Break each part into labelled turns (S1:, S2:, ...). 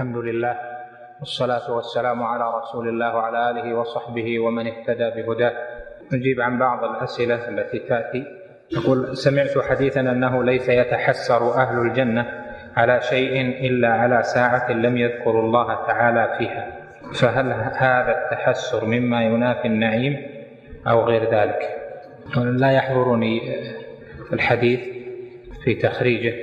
S1: الحمد لله والصلاة والسلام على رسول الله وعلى آله وصحبه ومن اهتدى بهداه. نجيب عن بعض الأسئلة التي تأتي. يقول: سمعت حديثا أنه ليس يتحسر أهل الجنة على شيء إلا على ساعة لم يذكروا الله تعالى فيها، فهل هذا التحسر مما ينافي النعيم أو غير ذلك؟ لا يحضرني الحديث في تخريجه،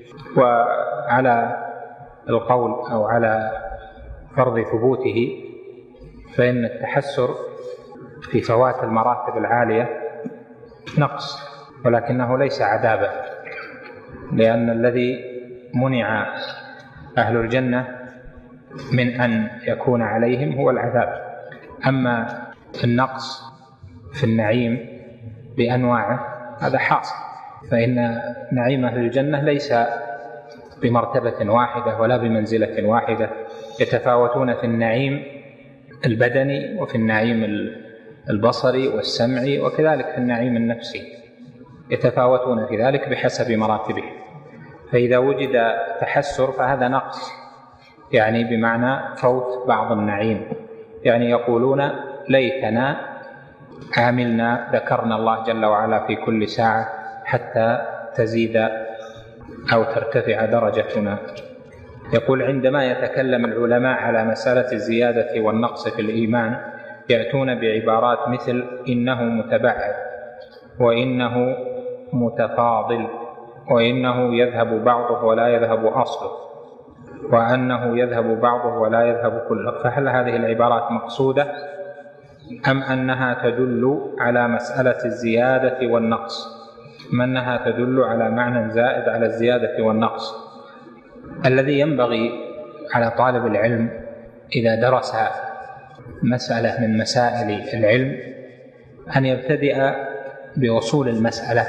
S1: وعلى القول أو على فرض ثبوته فإن التحسر في فوات المراتب العالية نقص، ولكنه ليس عذابا، لأن الذي منع أهل الجنة من أن يكون عليهم هو العذاب. أما النقص في النعيم بأنواعه هذا حاصل، فإن نعيم أهل الجنة ليس بمرتبة واحدة ولا بمنزلة واحدة، يتفاوتون في النعيم البدني وفي النعيم البصري والسمعي، وكذلك في النعيم النفسي يتفاوتون في ذلك بحسب مراتبه. فإذا وجد تحسر فهذا نقص، يعني بمعنى فوت بعض النعيم، يعني يقولون ليتنا عاملنا ذكرنا الله جل وعلا في كل ساعة حتى تزيد أو ترتفع درجتنا. يقول: عندما يتكلم العلماء على مسألة الزيادة والنقص في الإيمان يأتون بعبارات مثل إنه متبعد، وإنه متفاضل، وإنه يذهب بعضه ولا يذهب أصله، وأنه يذهب بعضه ولا يذهب كله. فهل هذه العبارات مقصودة أم أنها تدل على مسألة الزيادة والنقص؟ أم أنها تدل على معنى زائد على الزيادة والنقص؟ الذي ينبغي على طالب العلم إذا درس مسألة من مسائل العلم أن يبتدئ بأصول المسألة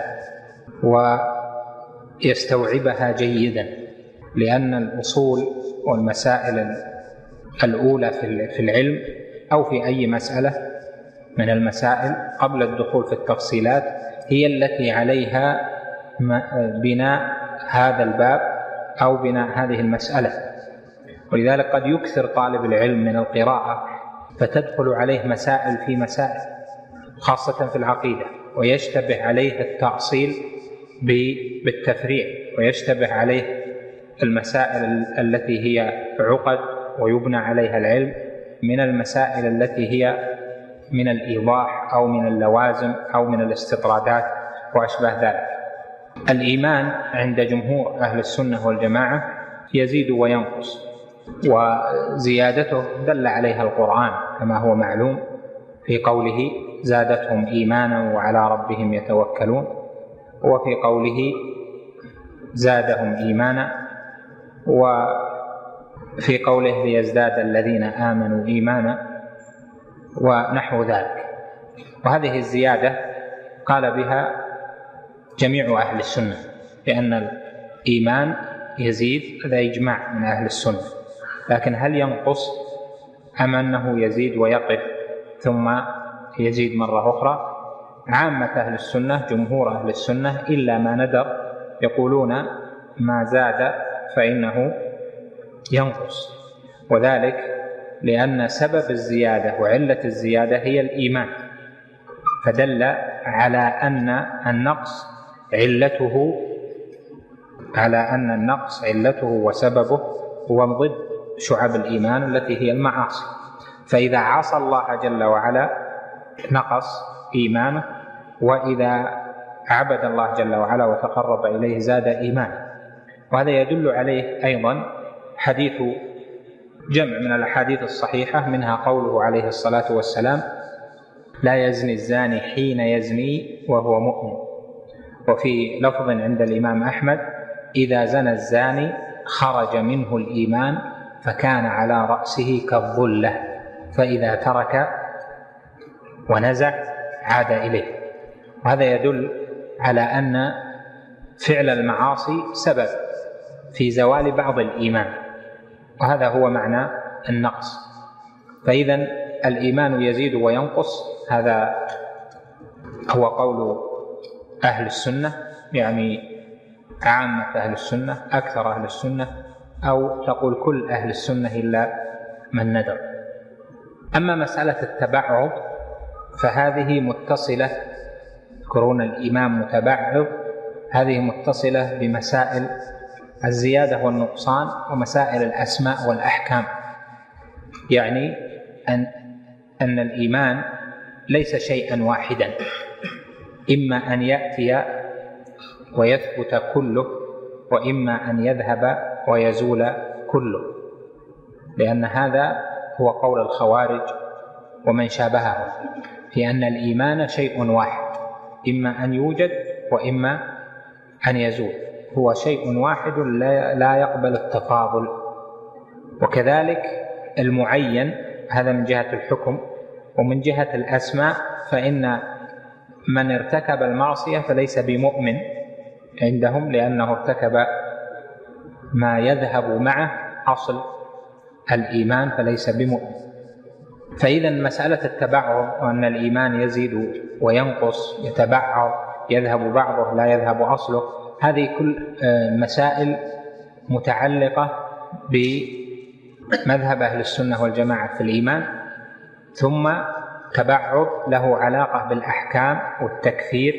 S1: ويستوعبها جيدا، لأن الأصول والمسائل الأولى في العلم أو في أي مسألة من المسائل قبل الدخول في التفصيلات هي التي عليها بناء هذا الباب أو بناء هذه المسألة. ولذلك قد يكثر طالب العلم من القراءة فتدخل عليه مسائل في مسائل، خاصة في العقيدة، ويشتبه عليه التأصيل بالتفريع، ويشتبه عليه المسائل التي هي عقد ويبنى عليها العلم من المسائل التي هي من الإيضاح أو من اللوازم أو من الاستطرادات وأشبه ذلك. الإيمان عند جمهور أهل السنة والجماعة يزيد وينقص، وزيادته دل عليها القرآن كما هو معلوم في قوله زادتهم إيمانا وعلى ربهم يتوكلون، وفي قوله زادهم إيمانا، وفي قوله ليزداد الذين آمنوا إيمانا ونحو ذلك. وهذه الزيادة قال بها جميع أهل السنة، لأن الإيمان يزيد، هذا إجماع من أهل السنة. لكن هل ينقص أم أنه يزيد ويقف ثم يزيد مرة أخرى؟ عامة أهل السنة جمهور أهل السنة إلا ما ندر يقولون ما زاد فإنه ينقص، وذلك لأن سبب الزيادة وعلة الزيادة هي الإيمان، فدل على أن النقص علته وسببه هو ضد شعب الإيمان التي هي المعاصي. فإذا عصى الله جل وعلا نقص إيمانه، وإذا عبد الله جل وعلا وتقرب إليه زاد إيمانه. وهذا يدل عليه أيضا حديث جمع من الأحاديث الصحيحة، منها قوله عليه الصلاة والسلام لا يزني الزاني حين يزني وهو مؤمن. وفي لفظ عند الإمام أحمد إذا زنى الزاني خرج منه الإيمان فكان على رأسه كالظلة، فإذا ترك ونزع عاد إليه. وهذا يدل على أن فعل المعاصي سبب في زوال بعض الإيمان، وهذا هو معنى النقص. فإذا الإيمان يزيد وينقص، هذا هو قول أهل السنة، يعني عامة أهل السنة، أكثر أهل السنة أو تقول كل أهل السنة إلا من ندر. أما مسألة التبعض فهذه متصلة، يذكرون الإمام متبعض، هذه متصلة بمسائل الزيادة والنقصان ومسائل الأسماء والأحكام. يعني أن الإيمان ليس شيئا واحدا، إما أن يأتي ويثبت كله، وإما أن يذهب ويزول كله، لأن هذا هو قول الخوارج ومن شابههم في أن الإيمان شيء واحد، إما أن يوجد وإما أن يزول، هو شيء واحد لا يقبل التفاضل. وكذلك المعين، هذا من جهة الحكم. ومن جهة الأسماء فإن من ارتكب المعصية فليس بمؤمن عندهم، لأنه ارتكب ما يذهب معه أصل الإيمان فليس بمؤمن. فإذا مسألة التبعض وأن الإيمان يزيد وينقص، يتبعض، يذهب بعضه لا يذهب أصله، هذه كل مسائل متعلقة بمذهب أهل السنة والجماعة في الإيمان. ثم تبعض له علاقة بالأحكام والتكفير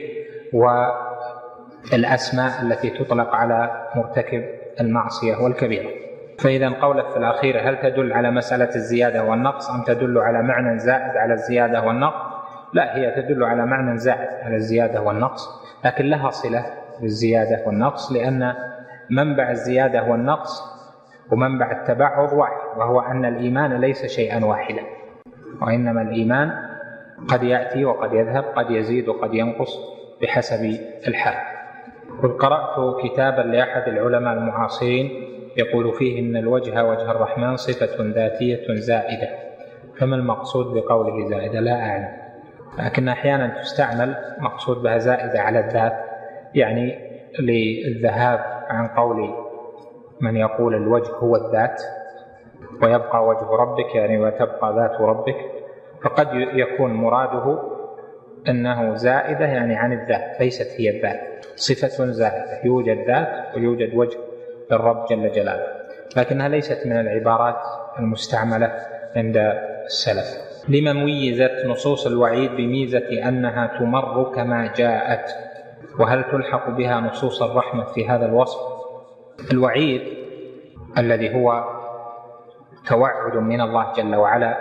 S1: والأسماء التي تطلق على مرتكب المعصية والكبيرة. فإذا قولك في الأخير هل تدل على مسألة الزيادة والنقص أم تدل على معنى زائد على الزيادة والنقص؟ لا، هي تدل على معنى زائد على الزيادة والنقص، لكن لها صلة بالزيادة والنقص، لأن منبع الزيادة والنقص ومنبع التبعض واحد، وهو أن الإيمان ليس شيئا واحدا، وإنما الإيمان قد يأتي وقد يذهب، قد يزيد وقد ينقص بحسب الحال. قد قرأت كتابا لأحد العلماء المعاصرين يقول فيه إن الوجه وجه الرحمن صفة ذاتية زائدة، فما المقصود بقوله زائدة؟ لا أعلم، لكن أحيانا تستعمل مقصود بها زائدة على الذات، يعني للذهاب عن قول من يقول الوجه هو الذات ويبقى وجه ربك، يعني وتبقى ذات ربك، فقد يكون مراده أنه زائدة يعني عن الذات، ليست هي الذات، صفة زائدة، يوجد ذات ويوجد وجه للرب جل جلاله، لكنها ليست من العبارات المستعملة عند السلف. لما ميزت نصوص الوعيد بميزة أنها تمر كما جاءت، وهل تلحق بها نصوص الرحمة في هذا الوصف؟ الوعيد الذي هو توعد من الله جل وعلا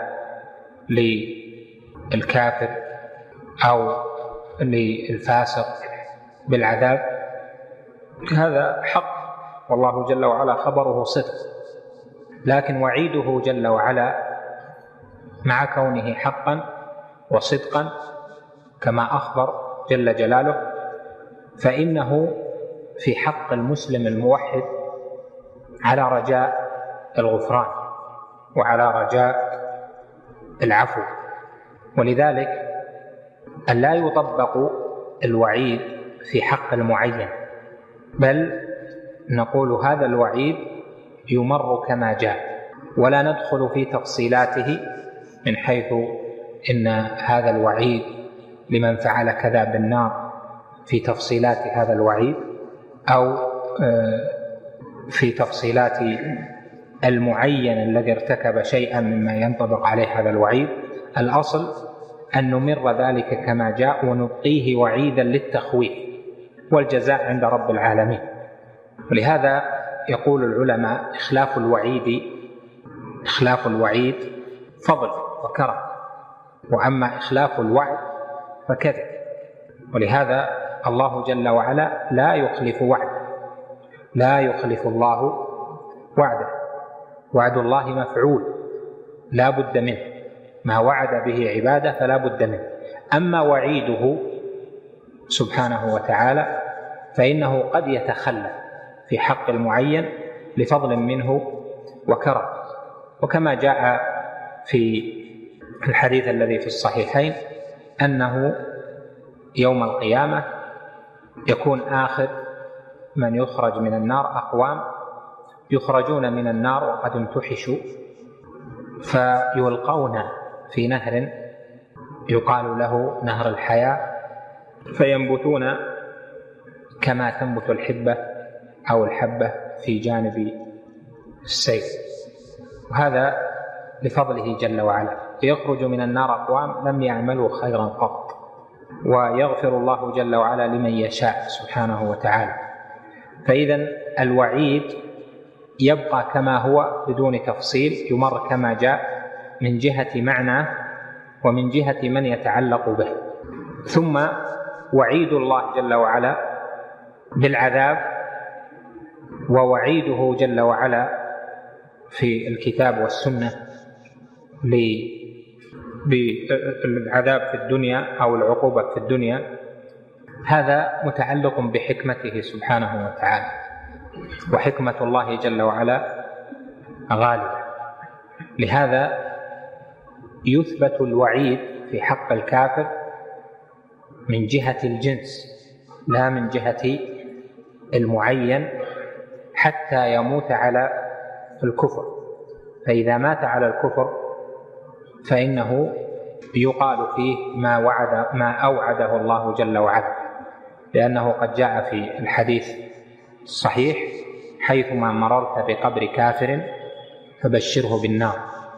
S1: للكافر أو للفاسق بالعذاب، هذا حق، والله جل وعلا خبره صدق، لكن وعيده جل وعلا مع كونه حقا وصدقا كما أخبر جل جلاله، فإنه في حق المسلم الموحد على رجاء الغفران وعلى رجاء العفو. ولذلك أن لا يطبق الوعيد في حق المعين، بل نقول هذا الوعيد يمر كما جاء، ولا ندخل في تفصيلاته من حيث إن هذا الوعيد لمن فعل كذا بالنار في تفصيلات هذا الوعيد، أو في تفصيلات المعين الذي ارتكب شيئا مما ينطبق عليه هذا الوعيد. الأصل أن نمر ذلك كما جاء ونبقيه وعيدا للتخويف والجزاء عند رب العالمين. ولهذا يقول العلماء إخلاف الوعيد فضل وكرم، وأما إخلاف الوعد فكذب. ولهذا الله جل وعلا لا يخلف وعده، لا يخلف الله وعده، وعد الله مفعول لا بد منه، ما وعد به عباده فلا بد منه. أما وعيده سبحانه وتعالى فإنه قد يتخلى في حق المعين لفضل منه وكرم، وكما جاء في الحديث الذي في الصحيحين أنه يوم القيامة يكون آخر من يخرج من النار أقوام يخرجون من النار وقد امتحشوا، فيلقون في نهر يقال له نهر الحياة، فينبتون كما تنبت الحبة أو الحبة في جانب السير. وهذا لفضله جل وعلا. يخرج من النار أقوام لم يعملوا خيرا قط، ويغفر الله جل وعلا لمن يشاء سبحانه وتعالى. فإذا الوعيد يبقى كما هو بدون تفصيل، يمر كما جاء من جهة معنى ومن جهة من يتعلق به. ثم وعيد الله جل وعلا بالعذاب ووعيده جل وعلا في الكتاب والسنة بالعذاب في الدنيا أو العقوبة في الدنيا، هذا متعلق بحكمته سبحانه وتعالى، وحكمة الله جل وعلا غالبة. لهذا يثبت الوعيد في حق الكافر من جهة الجنس لا من جهة المعين حتى يموت على الكفر. فإذا مات على الكفر فإنه يقال فيه ما أوعده الله جل وعلا، لأنه قد جاء في الحديث الصحيح: حيثما مررت بقبر كافر فبشره بالنار،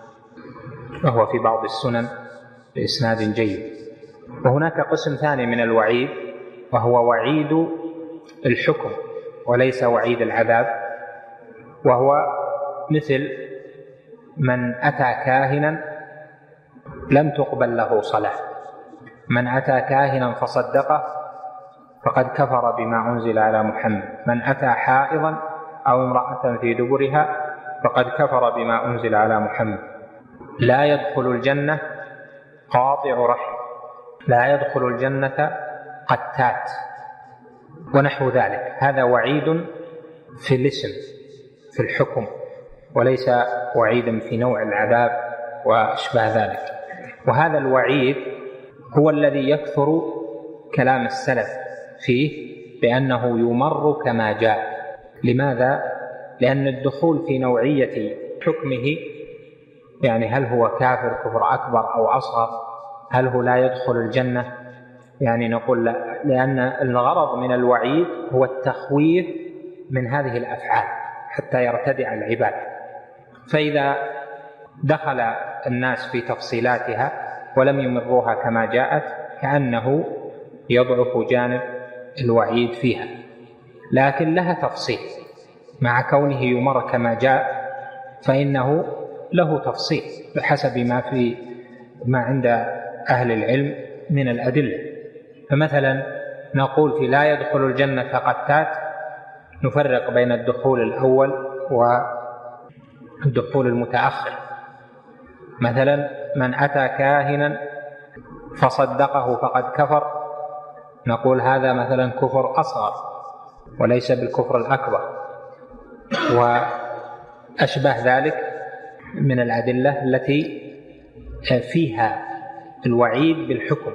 S1: وهو في بعض السنن بإسناد جيد. وهناك قسم ثاني من الوعيد، وهو وعيد الحكم وليس وعيد العذاب، وهو مثل من أتى كاهنا لم تقبل له صلاة، من أتى كاهنا فصدقه فقد كفر بما أنزل على محمد، من أتى حائضا أو امرأة في دبرها فقد كفر بما أنزل على محمد، لا يدخل الجنة قاطع رحم، لا يدخل الجنة قتات، ونحو ذلك. هذا وعيد في الاسم في الحكم، وليس وعيدا في نوع العذاب وأشباه ذلك. وهذا الوعيد هو الذي يكثر كلام السلف فيه بأنه يمر كما جاء. لماذا؟ لأن الدخول في نوعية حكمه، يعني هل هو كافر كفر أكبر أو أصغر، هل هو لا يدخل الجنة، يعني نقول لا، لأن الغرض من الوعيد هو التخويف من هذه الأفعال حتى يرتدع العباد. فإذا دخل الناس في تفصيلاتها ولم يمروها كما جاءت كأنه يضعف جانب الوعيد فيها، لكن لها تفصيل مع كونه يمر كما جاء، فإنه له تفصيل بحسب ما عند أهل العلم من الأدلة. فمثلا نقول في لا يدخل الجنة قتات، نفرق بين الدخول الأول والدخول المتأخر. مثلا من أتى كاهنا فصدقه فقد كفر، نقول هذا مثلا كفر أصغر وليس بالكفر الأكبر، وأشبه ذلك من الأدلة التي فيها الوعيد بالحكم.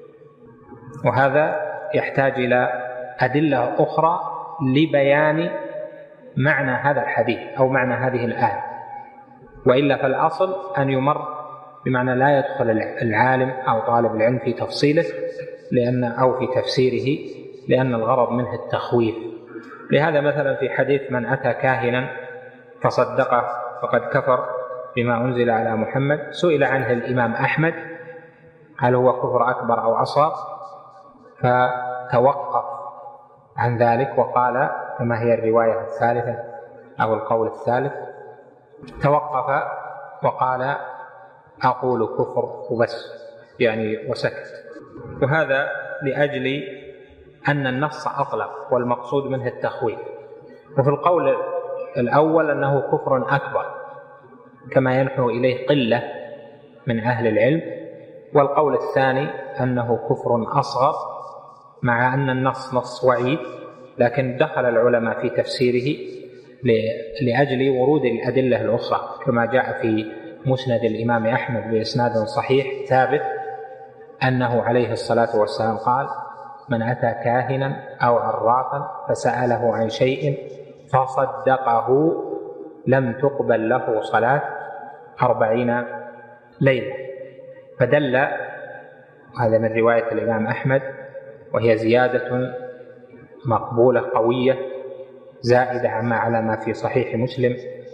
S1: وهذا يحتاج إلى أدلة أخرى لبيان معنى هذا الحديث أو معنى هذه الآية، وإلا فالأصل أن يمر بمعنى لا يدخل العالم أو طالب العلم في تفصيله أو في تفسيره، لأن الغرض منه التخويف. لهذا مثلا في حديث من أتى كاهنا فصدقه فقد كفر بما أنزل على محمد، سئل عنه الإمام أحمد هل هو كفر أكبر أو أصغر، فتوقف عن ذلك وقال كما هي الرواية الثالثة أو القول الثالث، توقف وقال أقول كفر وبس، يعني وسكت. وهذا لأجل أن النص أطلق والمقصود منه التخويف. وفي القول الأول أنه كفر أكبر كما ينحو إليه قلة من أهل العلم، والقول الثاني أنه كفر أصغر، مع أن النص نص وعيد، لكن دخل العلماء في تفسيره لأجل ورود الأدلة الأخرى، كما جاء في مسند الإمام أحمد بإسناد صحيح ثابت أنه عليه الصلاة والسلام قال: من أتى كاهنا أو عرافا فسأله عن شيء فصدقه لم تقبل له صلاة 40 ليلة. فدل هذا من رواية الإمام أحمد، وهي زيادة مقبولة قوية زائدة على ما في صحيح مسلم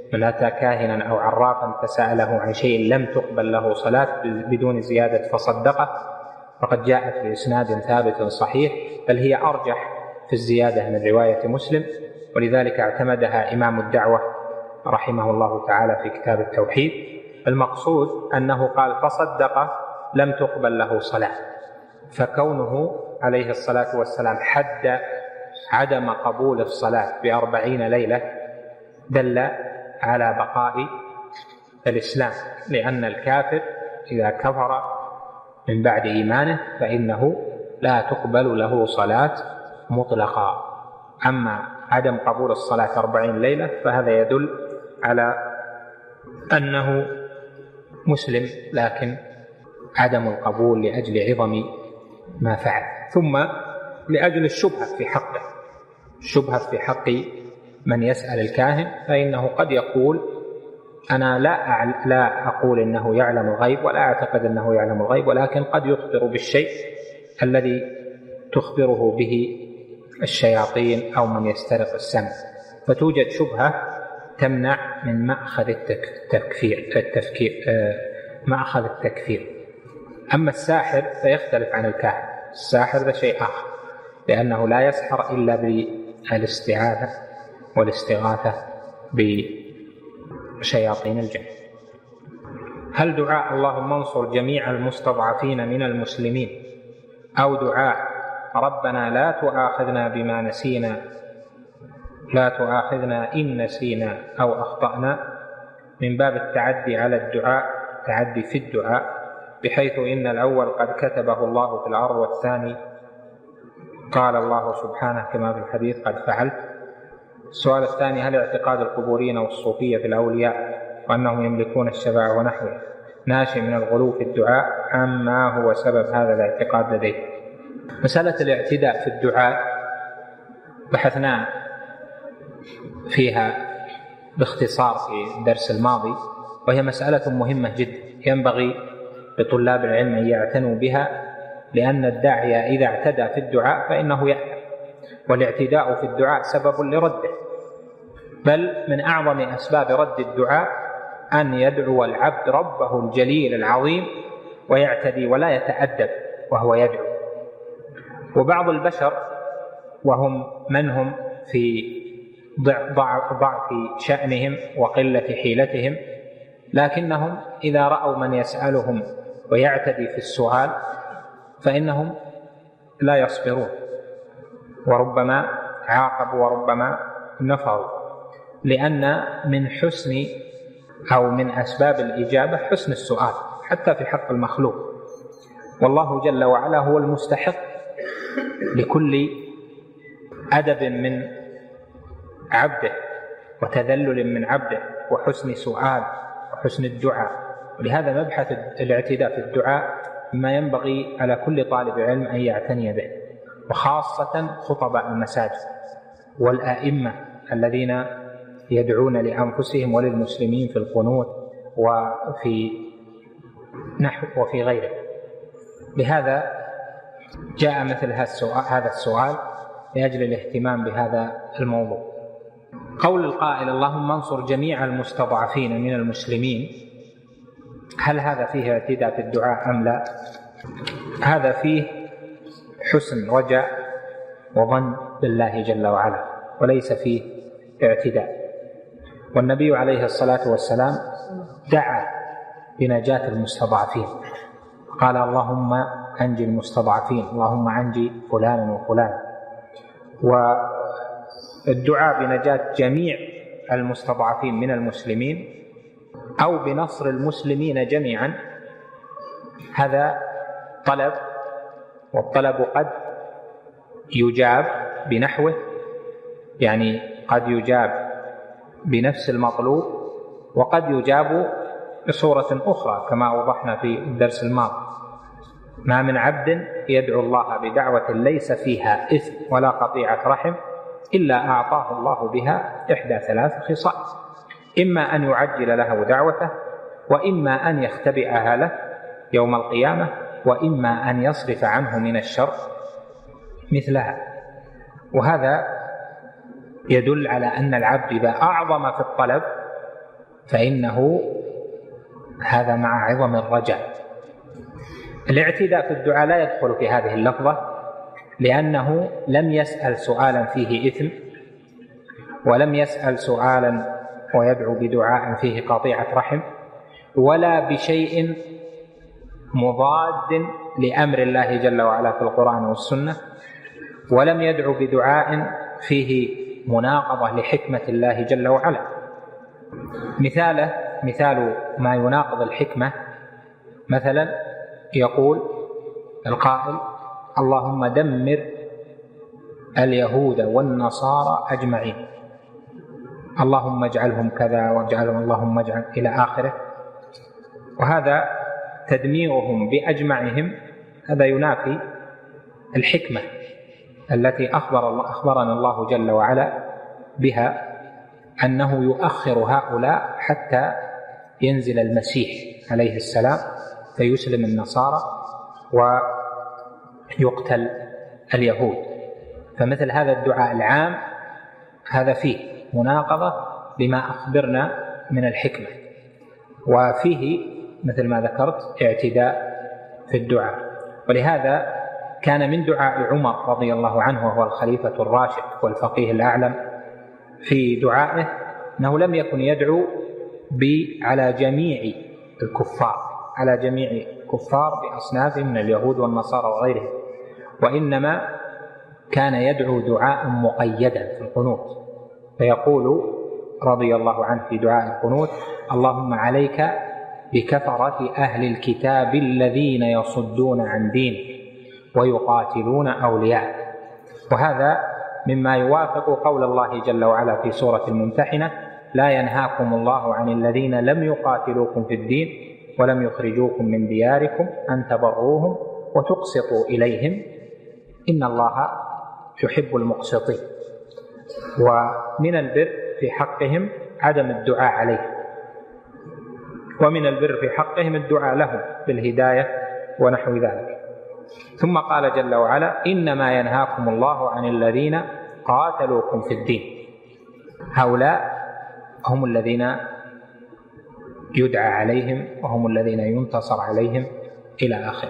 S1: من أتى كاهنا أو عرافا فسأله عن شيء لم تقبل له صلاة بدون زيادة فصدقه فقد جاءت بإسناد ثابت صحيح، بل هي أرجح في الزيادة من رواية مسلم، ولذلك اعتمدها إمام الدعوة رحمه الله تعالى في كتاب التوحيد. المقصود أنه قال فصدق لم تقبل له صلاة، فكونه عليه الصلاة والسلام حد عدم قبول الصلاة ب40 ليلة دل على بقاء الإسلام، لأن الكافر إذا كفر من بعد إيمانه فإنه لا تقبل له صلاة مطلقا. أما عدم قبول الصلاة 40 ليلة فهذا يدل على أنه مسلم، لكن عدم القبول لأجل عظم ما فعل، ثم لأجل الشبهة في حقه، الشبهة في حق من يسأل الكاهن، فإنه قد يقول أنا لا أقول إنه يعلم الغيب ولا أعتقد أنه يعلم الغيب، ولكن قد يخبر بالشيء الذي تخبره به الشياطين أو من يسترق السمع، فتوجد شبهة تمنع من مأخذ التكفير. أما الساحر فيختلف عن الكاهن، الساحر ذا شيء آخر، لأنه لا يسحر إلا بالاستعاذة والاستغاثة بشياطين الجن. هل دعاء اللهم انصر جميع المستضعفين من المسلمين أو دعاء ربنا لا تؤاخذنا بما نسينا، لا تؤاخذنا إن نسينا أو أخطأنا، من باب التعدي على الدعاء، تعدي في الدعاء، بحيث إن الأول قد كتبه الله في الأرض والثاني قال الله سبحانه كما في الحديث قد فعلت. السؤال الثاني: هل اعتقاد القبوريين والصوفية في الأولياء وأنهم يملكون الشفاعة ونحوه ناشئ من الغلو في الدعاء أم ما هو سبب هذا الاعتقاد لديه؟ مسألة الاعتداء في الدعاء بحثنا فيها باختصار في الدرس الماضي، وهي مسألة مهمة جدا ينبغي لطلاب العلم أن يعتنوا بها، لأن الداعية إذا اعتدى في الدعاء فإنه يأثم، والاعتداء في الدعاء سبب لرده، بل من أعظم أسباب رد الدعاء أن يدعو العبد ربه الجليل العظيم ويعتدي ولا يتأدب وهو يدعو. وبعض البشر وهم من هم في ضعف شأنهم وقلة حيلتهم، لكنهم إذا رأوا من يسألهم ويعتدي في السؤال فإنهم لا يصبرون، وربما عاقبوا وربما نفروا، لأن من حسن أو من أسباب الإجابة حسن السؤال حتى في حق المخلوق، والله جل وعلا هو المستحق لكل أدب من عبده وتذلل من عبده وحسن سؤال وحسن الدعاء. ولهذا مبحث الاعتداء في الدعاء ما ينبغي على كل طالب علم أن يعتني به، وخاصة خطباء المساجد والآئمة الذين يدعون لأنفسهم وللمسلمين في القنوت وفي غيره. لهذا جاء مثل هذا السؤال لأجل الاهتمام بهذا الموضوع. قول القائل اللهم انصر جميع المستضعفين من المسلمين، هل هذا فيه اعتداء في الدعاء أم لا؟ هذا فيه حسن رجاء وظن بالله جل وعلا، وليس فيه اعتداء. والنبي عليه الصلاة والسلام دعا بنجاة المستضعفين، قال اللهم أنجي المستضعفين، اللهم أنجي فلانا وفلانا. والدعاء بنجاة جميع المستضعفين من المسلمين أو بنصر المسلمين جميعا هذا طلب، والطلب قد يجاب بنحوه، يعني قد يجاب بنفس المطلوب وقد يجاب بصورة أخرى كما أوضحنا في الدرس الماضي. ما من عبد يدعو الله بدعوة ليس فيها إثم ولا قطيعة رحم إلا أعطاه الله بها إحدى 3 خصال: إما أن يعجل له دعوته، وإما أن يختبئها له يوم القيامة، وإما أن يصرف عنه من الشر مثلها. وهذا يدل على أن العبد إذا أعظم في الطلب فإنه هذا مع عظم الرجاء. الاعتداء في الدعاء لا يدخل في هذه اللفظة، لأنه لم يسأل سؤالا فيه إثم، ولم يسأل سؤالا ويدعو بدعاء فيه قطيعة رحم، ولا بشيء مضاد لأمر الله جل وعلا في القرآن والسنة، ولم يدعو بدعاء فيه مناقضة لحكمة الله جل وعلا. مثال ما يناقض الحكمة، مثلا يقول القائل: اللهم دمر اليهود والنصارى أجمعين، اللهم اجعلهم كذا واجعلهم، اللهم اجعل، إلى آخره. وهذا تدميرهم بأجمعهم هذا ينافي الحكمة التي أخبرنا الله جل وعلا بها، أنه يؤخر هؤلاء حتى ينزل المسيح عليه السلام فيسلم النصارى ويقتل اليهود. فمثل هذا الدعاء العام هذا فيه مناقضة لما أخبرنا من الحكمة، وفيه مثل ما ذكرت اعتداء في الدعاء. ولهذا كان من دعاء عمر رضي الله عنه وهو الخليفة الراشد والفقيه الأعلم في دعائه أنه لم يكن يدعو على جميع الكفار، على جميع الكفار بأصنافهم من اليهود والنصارى وغيرهم، وإنما كان يدعو دعاء مقيدا في القنوت، فيقول رضي الله عنه في دعاء القنوت: اللهم عليك بكفرة أهل الكتاب الذين يصدون عن دينك ويقاتلون أولياء. وهذا مما يوافق قول الله جل وعلا في سورة الممتحنة: لا ينهاكم الله عن الذين لم يقاتلوكم في الدين ولم يخرجوكم من دياركم أن تبروهم وتقسطوا إليهم إن الله يحب المقسطين. ومن البر في حقهم عدم الدعاء عليهم، ومن البر في حقهم الدعاء لهم بالهداية ونحو ذلك. ثم قال جل وعلا: إنما ينهاكم الله عن الذين قاتلوكم في الدين. هؤلاء هم الذين يدعى عليهم وهم الذين ينتصر عليهم إلى آخره.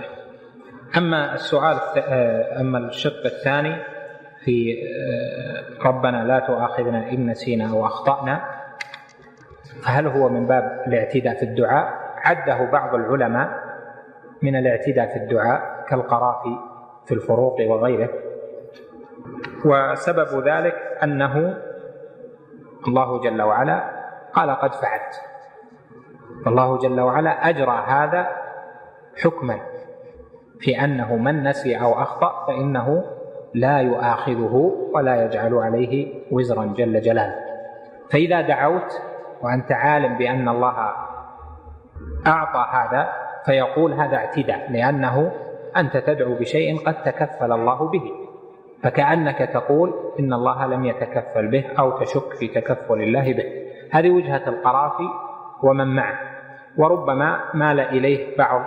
S1: أما الشق الثاني في ربنا لا تؤاخذنا إن نسينا أو أخطأنا، فهل هو من باب الاعتداء في الدعاء؟ عده بعض العلماء من الاعتداء في الدعاء كالقرافي في الفروق وغيره. وسبب ذلك أنه الله جل وعلا قال: قد فعلت. الله جل وعلا أجرى هذا حكما في أنه من نسي أو أخطأ فإنه لا يؤاخذه ولا يجعل عليه وزرا جل جلاله. فإذا دعوت وأنت عالم بأن الله أعطى هذا فيقول هذا اعتداء، لأنه أنت تدعو بشيء قد تكفل الله به، فكأنك تقول إن الله لم يتكفل به أو تشك في تكفل الله به. هذه وجهة القرافي ومن معه، وربما مال إليه بعض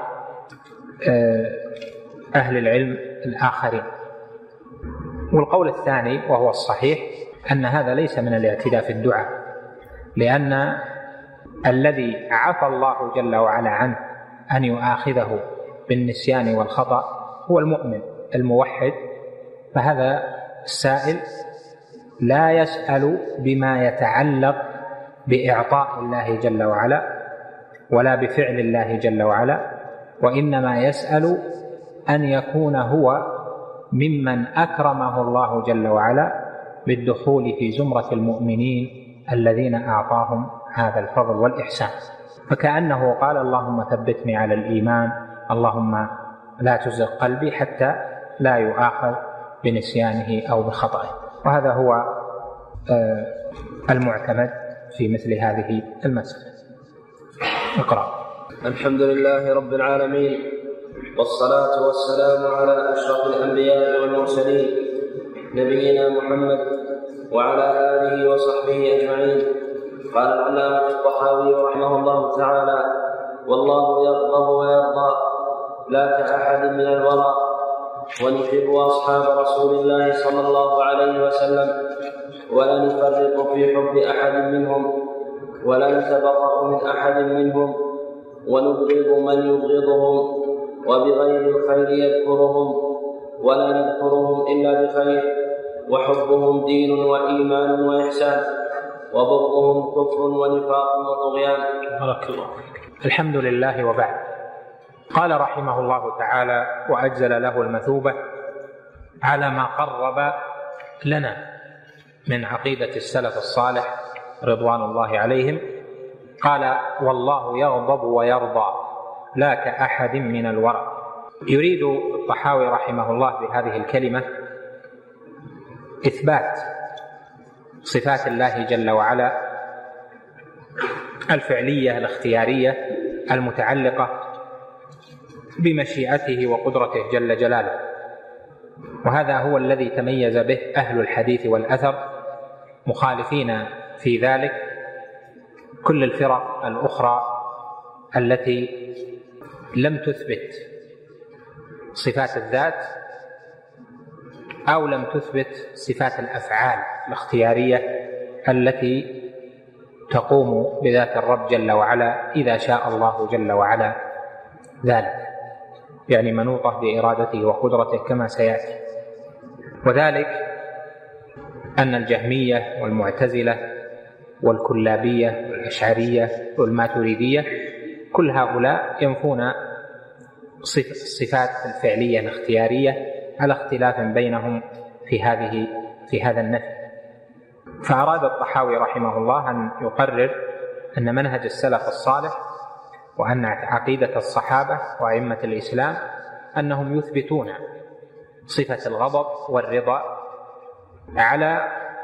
S1: أهل العلم الآخرين. والقول الثاني وهو الصحيح أن هذا ليس من الاعتداء في الدعاء، لأن الذي عفى الله جل وعلا عنه أن يؤاخذه بالنسيان والخطأ هو المؤمن الموحد، فهذا السائل لا يسأل بما يتعلق بإعطاء الله جل وعلا ولا بفعل الله جل وعلا، وإنما يسأل أن يكون هو ممن أكرمه الله جل وعلا بالدخول في زمرة المؤمنين الذين أعطاهم هذا الفضل والإحسان. فكأنه قال: اللهم ثبتني على الإيمان، اللهم لا تزغ قلبي حتى لا يؤاخذ بنسيانه أو بخطئه. وهذا هو المعتمد في مثل هذه المسألة. اقرأ.
S2: الحمد لله رب العالمين، والصلاة والسلام على أشرف الأنبياء والمرسلين نبينا محمد وعلى آله وصحبه أجمعين. قال العلامة الطحاوي رحمه الله تعالى: والله يغضب ويرضى لا كأحد من الورى، ونحب أصحاب رسول الله صلى الله عليه وسلم ولا نفرق في حب أحد منهم، ولا نتبرأ من أحد منهم، ونبغض من يبغضهم، وبغير الخير يذكرهم، ولا نذكرهم إلا بخير، وحبهم دين وإيمان وإحسان، وبغضهم كفر ونفاق وطغيان.
S1: بارك الله فيك. الحمد لله. وبعد. قال رحمه الله تعالى وأجزل له المثوبة على ما قرب لنا من عقيدة السلف الصالح رضوان الله عليهم. قال: والله يغضب ويرضى لا كأحد من الورى. يريد الطحاوي رحمه الله بهذه الكلمة إثبات صفات الله جل وعلا الفعلية الاختيارية المتعلقة بمشيئته وقدرته جل جلاله، وهذا هو الذي تميز به أهل الحديث والأثر، مخالفين في ذلك كل الفرق الأخرى التي لم تثبت صفات الذات أو لم تثبت صفات الأفعال الاختيارية التي تقوم بذات الرب جل وعلا إذا شاء الله جل وعلا ذلك، يعني منوطة بإرادته وقدرته كما سيأتي. وذلك أن الجهمية والمعتزلة والكلابية والأشعرية والماتريدية كل هؤلاء ينفون الصفات الفعلية الاختيارية على اختلاف بينهم في هذا النفي. فأراد الطحاوي رحمه الله أن يقرر أن منهج السلف الصالح وأن عقيدة الصحابة وأئمة الإسلام أنهم يثبتون صفة الغضب والرضا على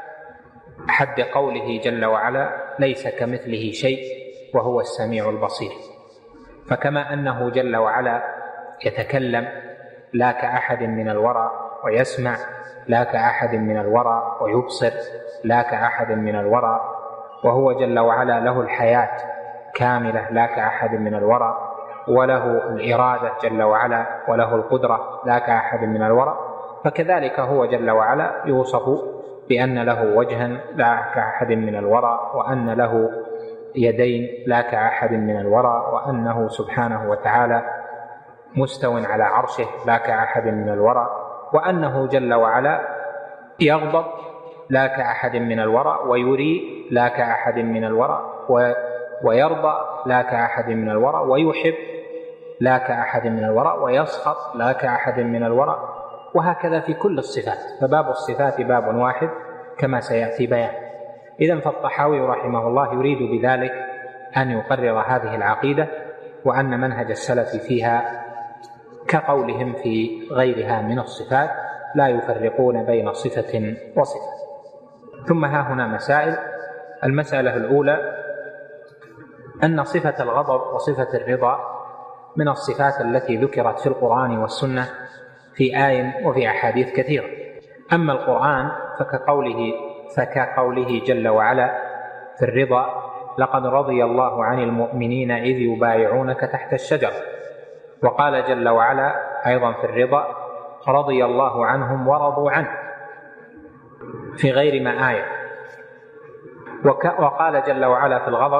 S1: حد قوله جل وعلا: ليس كمثله شيء وهو السميع البصير. فكما أنه جل وعلا يتكلم لا كأحد من الورى، ويسمع لا كأحد من الورى، ويبصر لا كأحد من الورى، وهو جل وعلا له الحياة كاملة لا كأحد من الورى، وله الإرادة جل وعلا، وله القدرة لا كأحد من الورى، فكذلك هو جل وعلا يوصف بأن له وجها لا كأحد من الورى، وأن له يدين لا كأحد من الورى، وأنه سبحانه وتعالى مستو على عرشه لا كأحد من الورى، وأنه جل وعلا يغضب لا كأحد من الورى، ويري لا كأحد من الورى، ويرضى لا كأحد من الورى، ويحب لا كأحد من الورى، ويسخط لا كأحد من الورى، وهكذا في كل الصفات. فباب الصفات باب واحد كما سيأتي بيان. إذن فالطحاوي رحمه الله يريد بذلك أن يقرر هذه العقيدة، وأن منهج السلف فيها كقولهم في غيرها من الصفات لا يفرقون بين صفة وصفة. ثم ها هنا مسائل. المسألة الأولى أن صفة الغضب وصفة الرضا من الصفات التي ذكرت في القرآن والسنة في آي وفي أحاديث كثيرة. أما القرآن فكقوله جل وعلا في الرضا: لقد رضي الله عن المؤمنين إذ يبايعونك تحت الشجرة. وقال جل وعلا أيضا في الرضا: رضي الله عنهم ورضوا عنه، في غير ما آية. وقال جل وعلا في الغضب: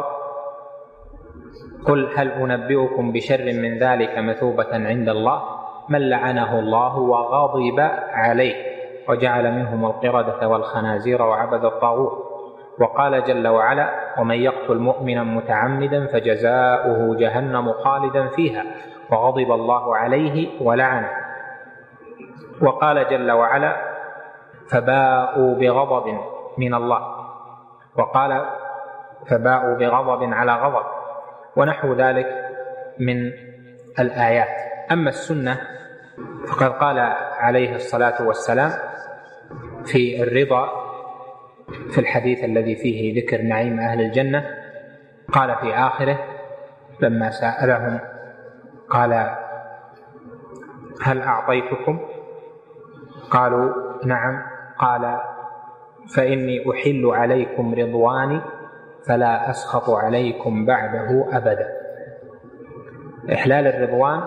S1: قل هل أنبئكم بشر من ذلك مثوبة عند الله من لعنه الله وغضب عليه وجعل منهم القردة والخنازير وعبد الطاغوت. وقال جل وعلا: ومن يقتل مؤمنا متعمدا فجزاؤه جهنم خالدا فيها وغضب الله عليه ولعنه. وقال جل وعلا: فباءوا بغضب من الله. وقال: فباءوا بغضب على غضب، ونحو ذلك من الآيات. أما السنة فقد قال عليه الصلاة والسلام في الرضا في الحديث الذي فيه ذكر نعيم أهل الجنة، قال في آخره لما سألهم قال: هل أعطيتكم؟ قالوا: نعم. قال: فإني أحل عليكم رضواني فلا أسخط عليكم بعده أبدا. إحلال الرضوان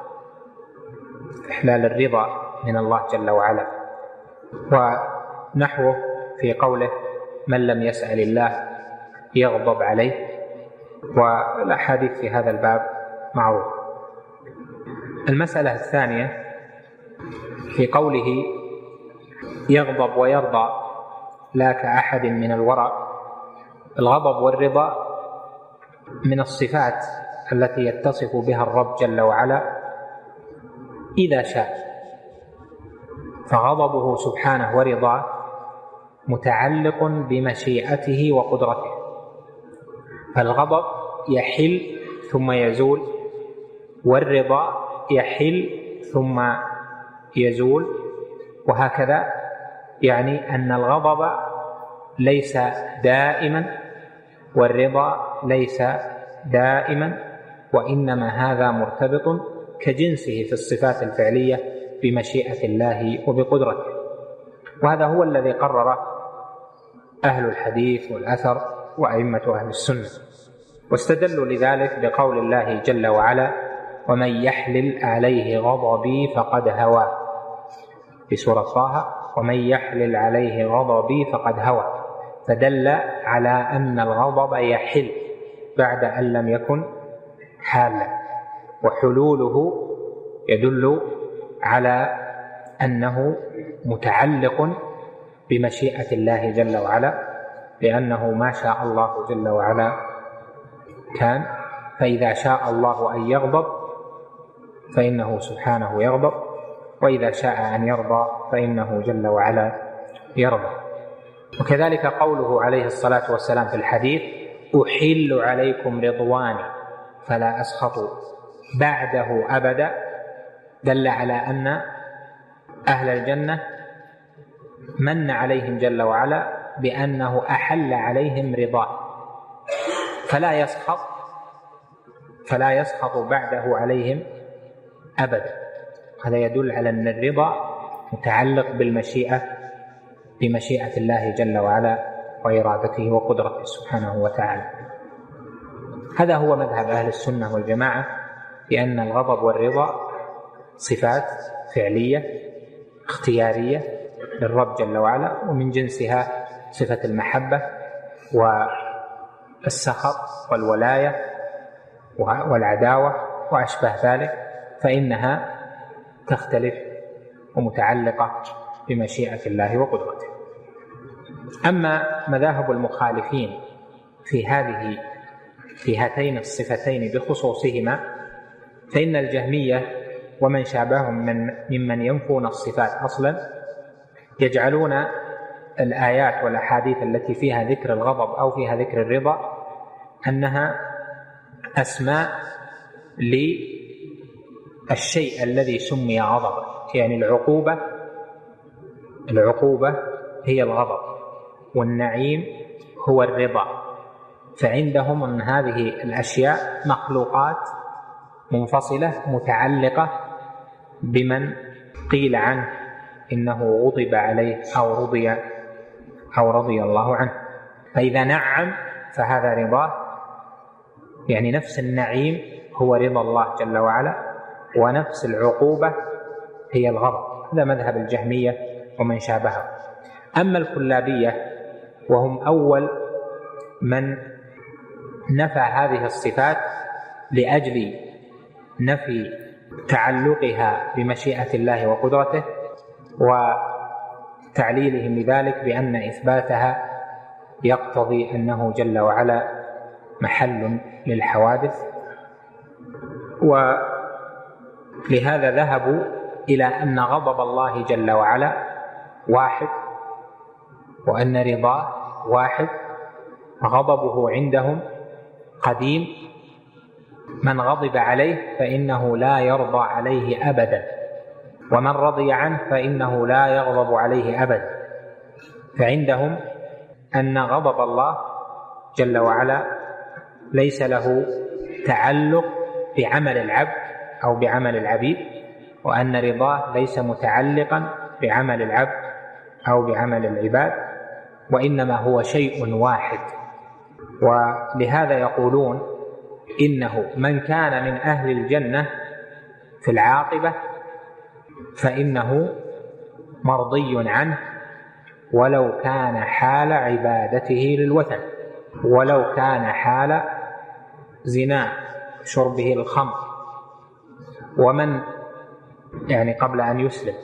S1: إحلال الرضا من الله جل وعلا. ونحوه في قوله: من لم يسأل الله يغضب عليه، والأحاديث في هذا الباب معروفة. المسألة الثانية في قوله يغضب ويرضى لا كأحد من الورى. الغضب والرضا من الصفات التي يتصف بها الرب جل وعلا إذا شاء، فغضبه سبحانه ورضاه متعلق بمشيئته وقدرته، فالغضب يحل ثم يزول، والرضا يحل ثم يزول، وهكذا. يعني أن الغضب ليس دائما والرضا ليس دائما، وإنما هذا مرتبط كجنسه في الصفات الفعلية بمشيئة الله وبقدرته. وهذا هو الذي قرر أهل الحديث والأثر وأئمة أهل السنة، واستدلوا لذلك بقول الله جل وعلا ومن يحلل عليه غضبي فقد هوى، في سورة طه، ومن يحلل عليه غضبي فقد هوى، فدل على أن الغضب يحل بعد أن لم يكن حالا، وحلوله يدل على أنه متعلق بمشيئة الله جل وعلا، لأنه ما شاء الله جل وعلا كان، فإذا شاء الله أن يغضب فإنه سبحانه يغضب، وإذا شاء أن يرضى فإنه جل وعلا يرضى. وكذلك قوله عليه الصلاة والسلام في الحديث أحل عليكم رضواني فلا أسخط بعده أبدا، دل على أن أهل الجنة من عليهم جل وعلا بأنه أحل عليهم رضاه فلا يسخط بعده عليهم أبدا. هذا يدل على أن الرضا متعلق بمشيئة الله جل وعلا وإرادته وقدرته سبحانه وتعالى. هذا هو مذهب أهل السنة والجماعة، لأن الغضب والرضا صفات فعلية اختيارية للرب جل وعلا، ومن جنسها صفة المحبة والسخط والولاية والعداوة وأشبه ذلك، فإنها تختلف ومتعلقة بمشيئة الله وقدرته. أما مذاهب المخالفين في هاتين الصفتين بخصوصهما، فإن الجهمية ومن شابههم ممن ينفون الصفات أصلا يجعلون الآيات والأحاديث التي فيها ذكر الغضب أو فيها ذكر الرضا أنها أسماء للشيء الذي سمي غضبا، يعني العقوبة هي الغضب والنعيم هو الرضا، فعندهم أن هذه الأشياء مخلوقات منفصلة متعلقة بمن قيل عنه إنه غضب عليه أو رضي الله عنه. فإذا نعم فهذا رضاه، يعني نفس النعيم هو رضا الله جل وعلا، ونفس العقوبة هي الغضب. هذا مذهب الجهمية ومن شابهه. أما الكلابية وهم أول من نفى هذه الصفات لأجل نفي تعلقها بمشيئة الله وقدرته، وتعليلهم لذلك بأن إثباتها يقتضي أنه جل وعلا محل للحوادث، ولهذا ذهبوا إلى أن غضب الله جل وعلا واحد، وأن رضاه واحد. غضبه عندهم قديم، من غضب عليه فإنه لا يرضى عليه أبدا، ومن رضي عنه فإنه لا يغضب عليه أبدا. فعندهم أن غضب الله جل وعلا ليس له تعلق بعمل العبد أو بعمل العبيد، وأن رضاه ليس متعلقا بعمل العبد أو بعمل العباد، وإنما هو شيء واحد. ولهذا يقولون إنه من كان من أهل الجنة في العاقبة فإنه مرضي عنه ولو كان حال عبادته للوثن، ولو كان حال زنا شربه الخمر، ومن يعني قبل أن يسلم،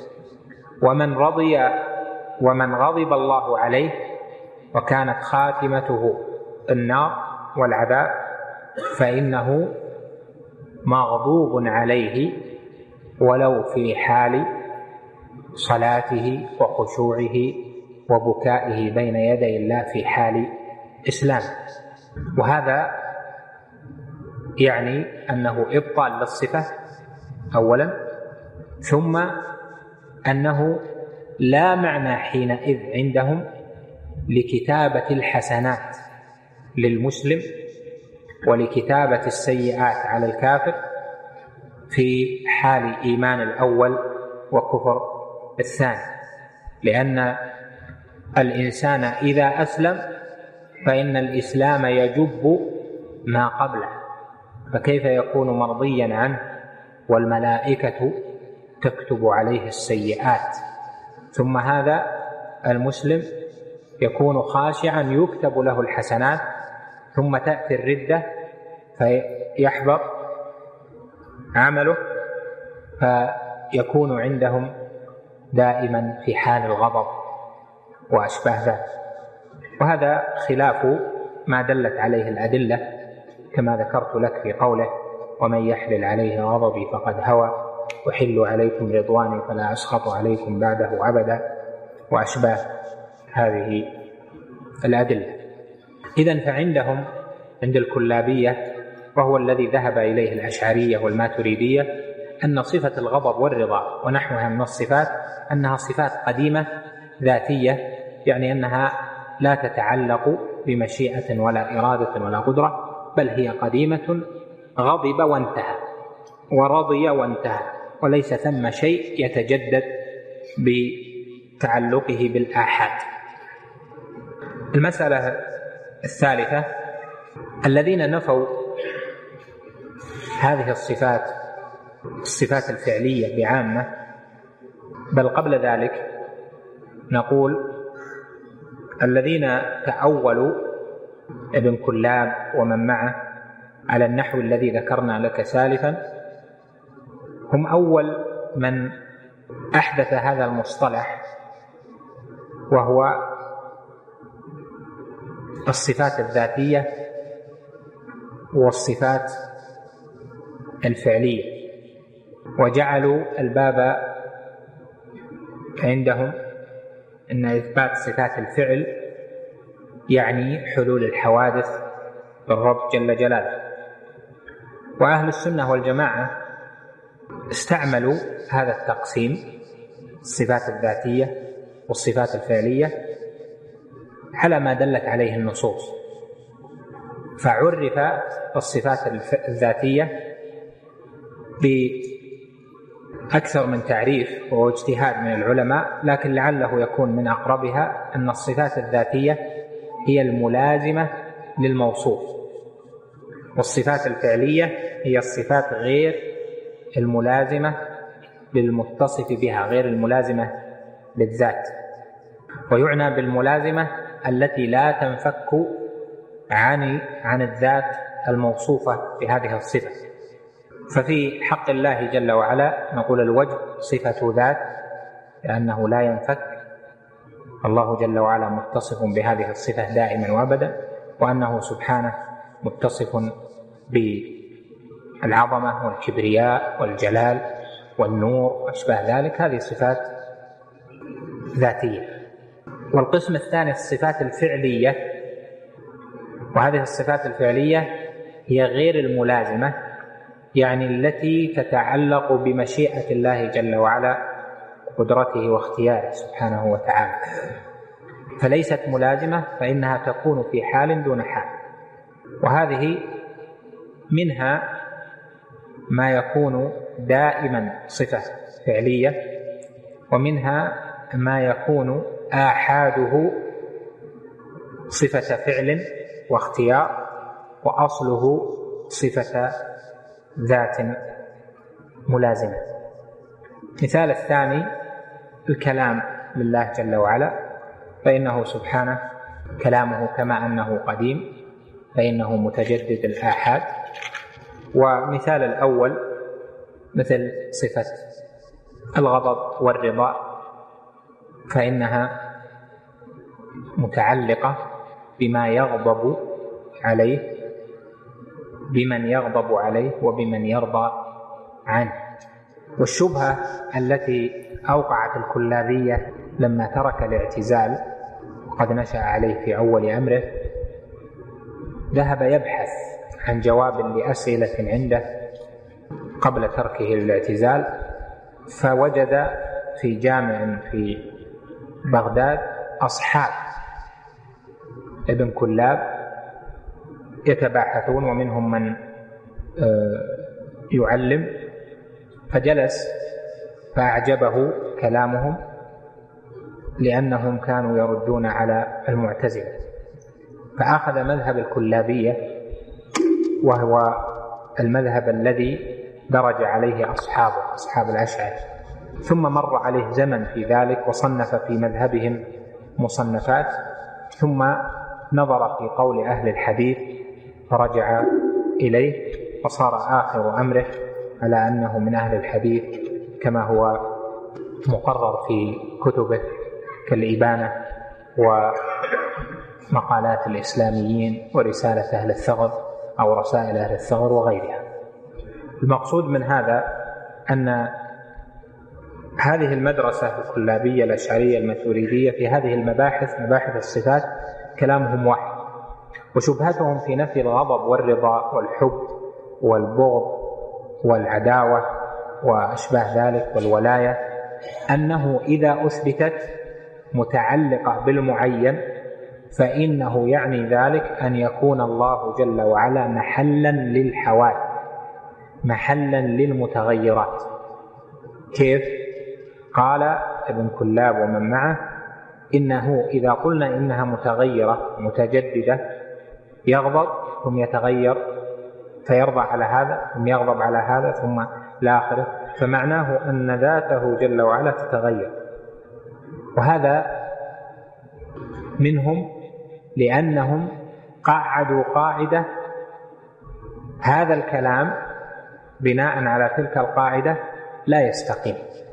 S1: ومن غضب الله عليه وكانت خاتمته النار والعذاب فإنه مغضوب عليه ولو في حال صلاته وخشوعه وبكائه بين يدي الله في حال إسلام. وهذا يعني أنه إبطال للصفة أولا، ثم أنه لا معنى حينئذ عندهم لكتابة الحسنات للمسلم ولكتابة السيئات على الكافر في حال إيمان الأول وكفر الثاني، لأن الإنسان إذا أسلم فإن الإسلام يجب ما قبله، فكيف يكون مرضيا عنه والملائكة تكتب عليه السيئات؟ ثم هذا المسلم يكون خاشعا يكتب له الحسنات، ثم تأتي الردة فيحبط عمله، فيكون عندهم دائما في حال الغضب وأشباه ذلك. وهذا خلاف ما دلت عليه الأدلة كما ذكرت لك في قوله ومن يحلل عليه غضبي فقد هوى أحل عليكم رضواني فلا أسخط عليكم بعده أبدا، وأشباه هذه الأدلة. إذن فعندهم عند الكلابية، وهو الذي ذهب إليه الأشعرية والماتريدية، أن صفة الغضب والرضا ونحوها من الصفات أنها صفات قديمة ذاتية، يعني أنها لا تتعلق بمشيئة ولا إرادة ولا قدرة، بل هي قديمة، غضب وانتهى ورضي وانتهى، وليس ثم شيء يتجدد بتعلقه بالآحاد. المسألة الثالثة: الذين نفوا هذه الصفات الفعلية بعامة، بل قبل ذلك نقول الذين تأولوا ابن كلاب ومن معه على النحو الذي ذكرنا لك سالفا هم أول من أحدث هذا المصطلح، وهو الصفات الذاتية والصفات الفعلية، وجعلوا الباب عندهم أن إثبات صفات الفعل يعني حلول الحوادث بالرب جل جلاله. وأهل السنة والجماعة استعملوا هذا التقسيم، الصفات الذاتية والصفات الفعلية، على ما دلت عليه النصوص، فعرف الصفات الذاتية بأكثر من تعريف واجتهاد من العلماء، لكن لعله يكون من أقربها أن الصفات الذاتية هي الملازمة للموصوف، والصفات الفعلية هي الصفات غير الملازمة للمتصف بها، غير الملازمة للذات. ويعنى بالملازمة التي لا تنفك عن الذات الموصوفة بهذه الصفة. ففي حق الله جل وعلا نقول الوجه صفة ذات لأنه لا ينفك، الله جل وعلا متصف بهذه الصفة دائما وابدا، وأنه سبحانه متصف بالعظمة والكبرياء والجلال والنور وأشباه ذلك، هذه صفات ذاتية. والقسم الثاني الصفات الفعلية، وهذه الصفات الفعلية هي غير الملازمة، يعني التي تتعلق بمشيئة الله جل وعلا وقدرته واختياره سبحانه وتعالى، فليست ملازمة، فإنها تكون في حال دون حال. وهذه منها ما يكون دائما صفة فعلية، ومنها ما يكون آحاده صفة فعل واختيار، وأصله صفة ذات ملازمة. مثال الثاني الكلام لله جل وعلا، فإنه سبحانه كلامه كما أنه قديم فإنه متجدد الآحاد. ومثال الأول مثل صفة الغضب والرضا، فإنها متعلقة بما يغضب عليه، بمن يغضب عليه وبمن يرضى عنه. والشبهة التي أوقعت الكلابية لما ترك الاعتزال وقد نشأ عليه في أول أمره، ذهب يبحث عن جواب لأسئلة عنده قبل تركه للاعتزال، فوجد في جامع في بغداد أصحاب ابن كلاب يتباحثون ومنهم من يعلم، فجلس فأعجبه كلامهم لأنهم كانوا يردون على المعتزلة، فأخذ مذهب الكلابية وهو المذهب الذي درج عليه أصحاب الأشاعرة. ثم مر عليه زمن في ذلك وصنف في مذهبهم مصنفات، ثم نظر في قول أهل الحديث فرجع إليه، فصار آخر أمره على أنه من أهل الحديث كما هو مقرر في كتبه كالإبانة ومقالات الإسلاميين ورسالة أهل الثغر أو رسائل أهل الثغر وغيرها. المقصود من هذا أن هذه المدرسة الكلابية الأشعرية الماتريدية في هذه المباحث، مباحث الصفات، كلامهم واحد، وشبهتهم في نفي الغضب والرضا والحب والبغض والعداوة وأشباه ذلك والولاية أنه إذا أثبتت متعلقة بالمعين فإنه يعني ذلك أن يكون الله جل وعلا محلا للحوادث، محلا للمتغيرات. كيف؟ قال ابن كلاب ومن معه إنه إذا قلنا إنها متغيرة متجددة يغضب ثم يتغير فيرضى على هذا ثم يغضب على هذا ثم الآخر، فمعناه أن ذاته جل وعلا تتغير. وهذا منهم لأنهم قعدوا قاعدة هذا الكلام بناء على تلك القاعدة لا يستقيم،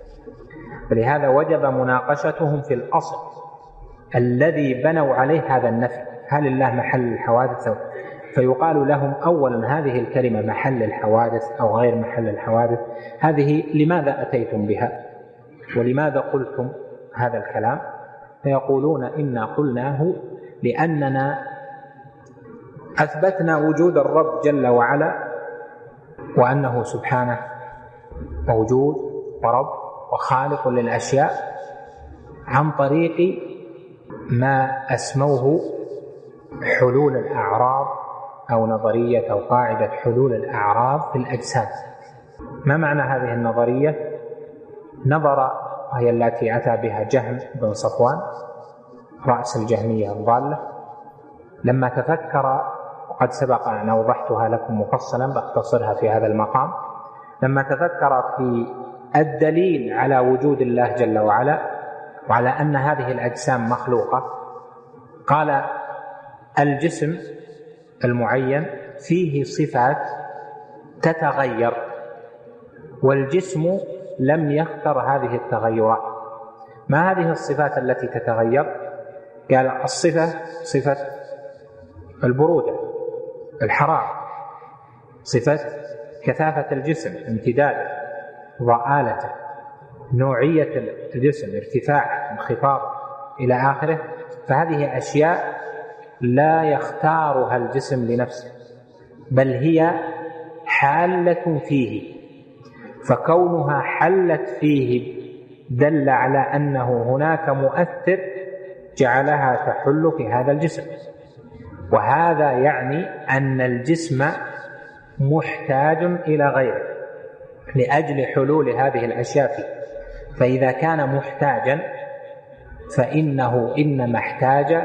S1: فلهذا وجب مناقشتهم في الأصل الذي بنوا عليه هذا النفي، هل الله محل الحوادث؟ فيقال لهم أولا هذه الكلمة محل الحوادث أو غير محل الحوادث، هذه لماذا أتيتم بها ولماذا قلتم هذا الكلام؟ فيقولون إنا قلناه لأننا أثبتنا وجود الرب جل وعلا وأنه سبحانه موجود ورب وخالق للأشياء عن طريق ما أسموه حلول الأعراض أو نظرية أو قاعدة حلول الأعراض في الأجسام. ما معنى هذه النظرية؟ نظر وهي التي أتى بها جهم بن صفوان رأس الجهمية الضالة، لما تفكر، وقد سبق أن أوضحتها لكم مفصلا باختصرها في هذا المقام، لما تفكر في الدليل على وجود الله جل وعلا وعلى أن هذه الأجسام مخلوقة، قال الجسم المعين فيه صفات تتغير والجسم لم يختر هذه التغيرات. ما هذه الصفات التي تتغير؟ قال الصفة صفة البرودة، الحرارة، صفة كثافة الجسم، امتداده، ضآلته، نوعية الجسم، ارتفاع، انخفاض إلى آخره. فهذه أشياء لا يختارها الجسم لنفسه بل هي حالة فيه، فكونها حلت فيه دل على أنه هناك مؤثر جعلها تحل في هذا الجسم، وهذا يعني أن الجسم محتاج إلى غيره لأجل حلول هذه الأشياء فيه. فإذا كان محتاجا فإنه إنما احتاج